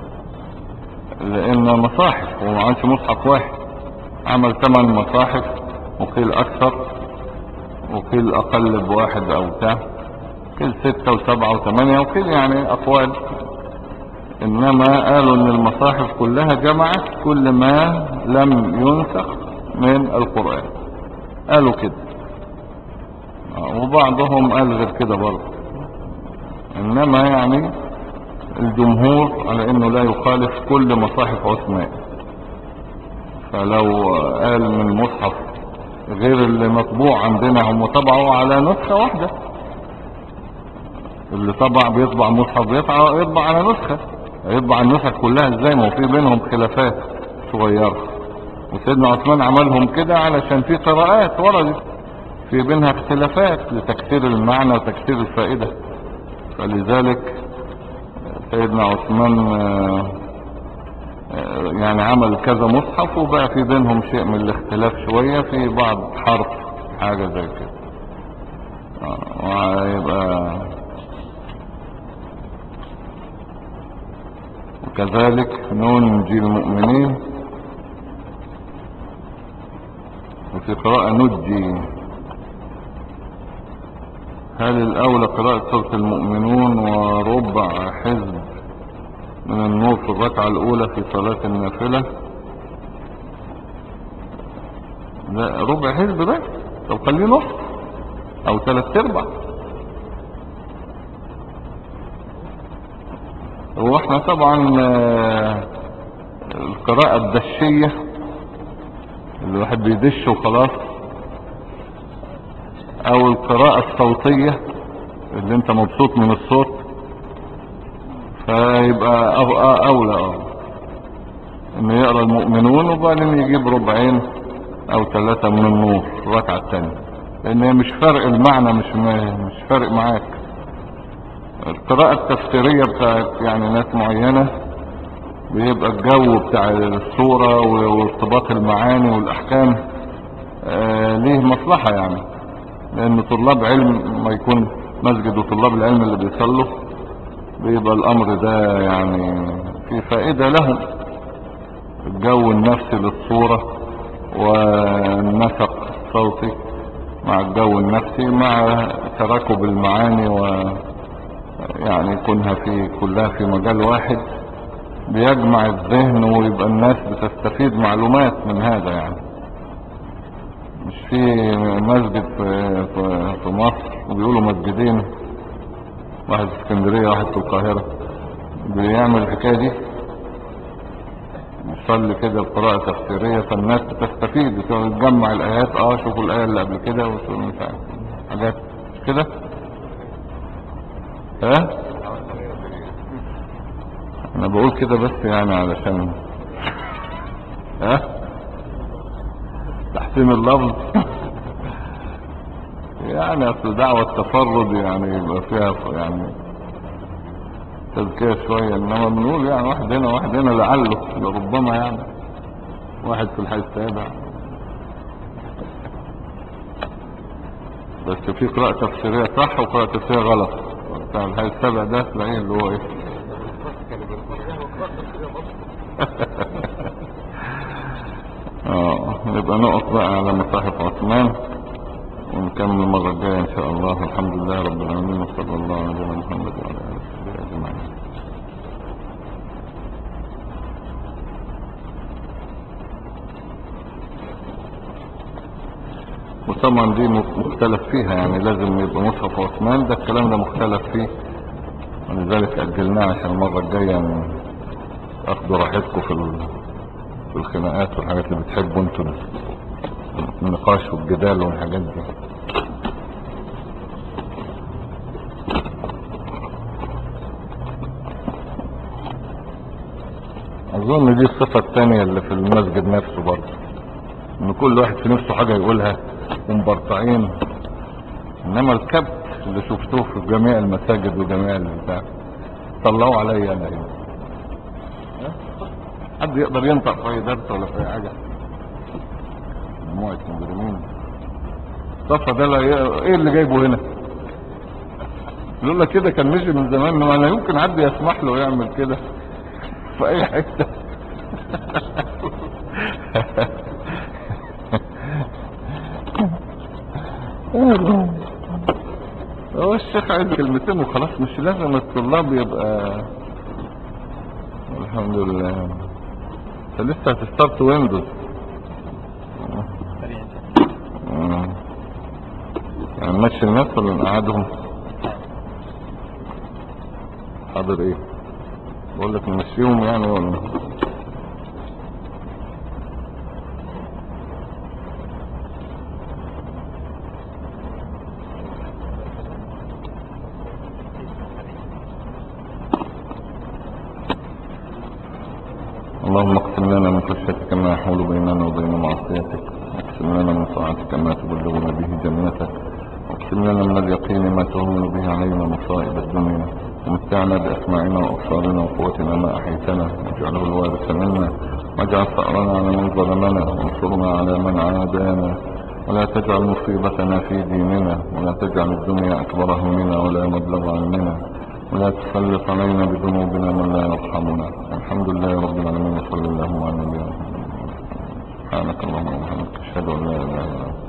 لان مصاحف وما عملش مصحف واحد، عمل ثمان مصاحف، وقيل اكثر وقيل اقل بواحد او بتاع، قيل ستة وسبعة وثمانية، وقيل يعني اقوال. انما قالوا ان المصاحف كلها جمعت كل ما لم ينسخ من القرآن، قالوا كده. وبعضهم قال غير كده برضه، انما يعني الجمهور على انه لا يخالف كل مصاحف عثمان. فلو قال من مصحف غير اللي مطبوع عندنا، هم طبعوا على نسخة واحدة، اللي طبع بيطبع مصحف بيطبع يطبع على نسخة، يطبع النسخ كلها ازاي؟ ما هو في بينهم خلافات صغيرة، وسيدنا عثمان عملهم كده علشان في قراءات وردت في بينها اختلافات لتكسير المعنى وتكسير الفائدة. فلذلك سيدنا عثمان يعني عمل كذا مصحف، وبقى في بينهم شيء من الاختلاف شوية في بعض حرف حاجة زي كده. ويبقى وكذلك ننجي المؤمنين، وفي قراءة نجي. هل الأولى قراءة سورة المؤمنون وربع حزب من النور في الركعة الأولى في صلاة النافلة؟ لا، ربع حزب بس. طب خليه نص أو ثلاث ارباع. هو احنا طبعا القراءة الدشية اللي الواحد بيدش وخلاص، او القراءة الصوتية اللي انت مبسوط من الصوت، فيبقى اولى اه انه يقرأ المؤمنون وبعدين يجيب ربعين او ثلاثة من النور الركعة الثانية، لان هي مش فرق المعنى، مش مش فرق معاك. القراءة التفسيرية بتاعت يعني ناس معينة بيبقى الجو بتاع الصورة وارتباط المعاني والاحكام آه ليه مصلحة، يعني لان طلاب علم ما يكون مسجد وطلاب العلم اللي بيصلوا بيبقى الامر ده يعني في فائدة لهم، الجو النفسي للصورة والنسق الصوتي مع الجو النفسي مع تراكب المعاني، ويعني كونها في كلها في مجال واحد بيجمع الذهن، ويبقى الناس بتستفيد معلومات من هذا. يعني مش في مسجد في, في, في مصر وبيقولوا مسجدين، واحد في اسكندرية واحد في القاهرة، بيعمل الحكاية دي، بيصلي كده بقراءة تفسيرية، فالناس بتستفيد بتجمع الآيات. اه شوفوا الآية اللي قبل كده وشوفوا مش عارف حاجات كده. ها انا بقول كده بس يعني علشان ها تحسين اللفظ يعني اصل دعوة التفرد يعني يبقى فيها يعني تذكية شوية، انما بنقول يعني واحد هنا واحد هنا لعله لربما يعني واحد في الحي السابع. بس في قراءة تفسيرية صح وقراءة تفسيرية غلط. بتاع الحي السابع ده تلاقيه اللي هو ايه اه نبقى نقف بقى على مصاحف عثمان ونكمل المرة الجاية ان شاء الله. الحمد لله رب العالمين، وصلى الله على نبينا محمد وعلى اله وصحبه اجمعين. وطبعا دي مختلف فيها، يعني لازم يبقى مصحف عثمان، ده الكلام ده مختلف فيه، ولذلك اجلناه عشان المرة الجاية اخدوا راحتكم في في الخناقات والحاجات اللي بتحبوا انتوا، النقاش والجدال والحاجات دي. اظن دي الصفة الثانية اللي في المسجد نفسه برضه، ان كل واحد في نفسه حاجة يقولها ومبرطعين. انما الكبت اللي شفتوه في جميع المساجد وجميع البتاع طلعوا عليا انا هنا. حد يقدر ينطق في اي درس ولا في اي حاجه؟ مجموعه مجرمين. مصطفى ده لا ي- ايه اللي جايبه هنا؟ لولا كده كان مشي من زمان. ما لا يمكن حد يسمح له يعمل كده في اي حته. هو الشيخ عايز كلمتين وخلاص، مش لازم الطلاب يبقى. الحمد لله. انت لسه هتستارت ويندوز. آه. يعني ماشي الناس ولا نقعدهم؟ حاضر ايه؟ بقول لك نمشيهم يعني ولا؟ اللهم اقسم لنا من خشيتك ما يحول بيننا وبين معصيتك، واقسم لنا من طاعتك ما تبلغنا به جنتك، واقسم لنا من اليقين ما تهون به علينا مصائب الدنيا، ومتعنا باسماعنا وابصارنا وقوتنا ما احيتنا، واجعله الوارث منا، واجعل ثأرنا على من ظلمنا، وانصرنا على من عادانا، ولا تجعل مصيبتنا في ديننا، ولا تجعل الدنيا اكبر همنا ولا مبلغ علمنا، ولا تسلط علينا بذنوبنا من لا يرحمنا. الحمد لله رب العالمين، وصلى الله على نبينا محمد. سبحانك اللهم وبحمدك، اشهد ان لا اله الا انت.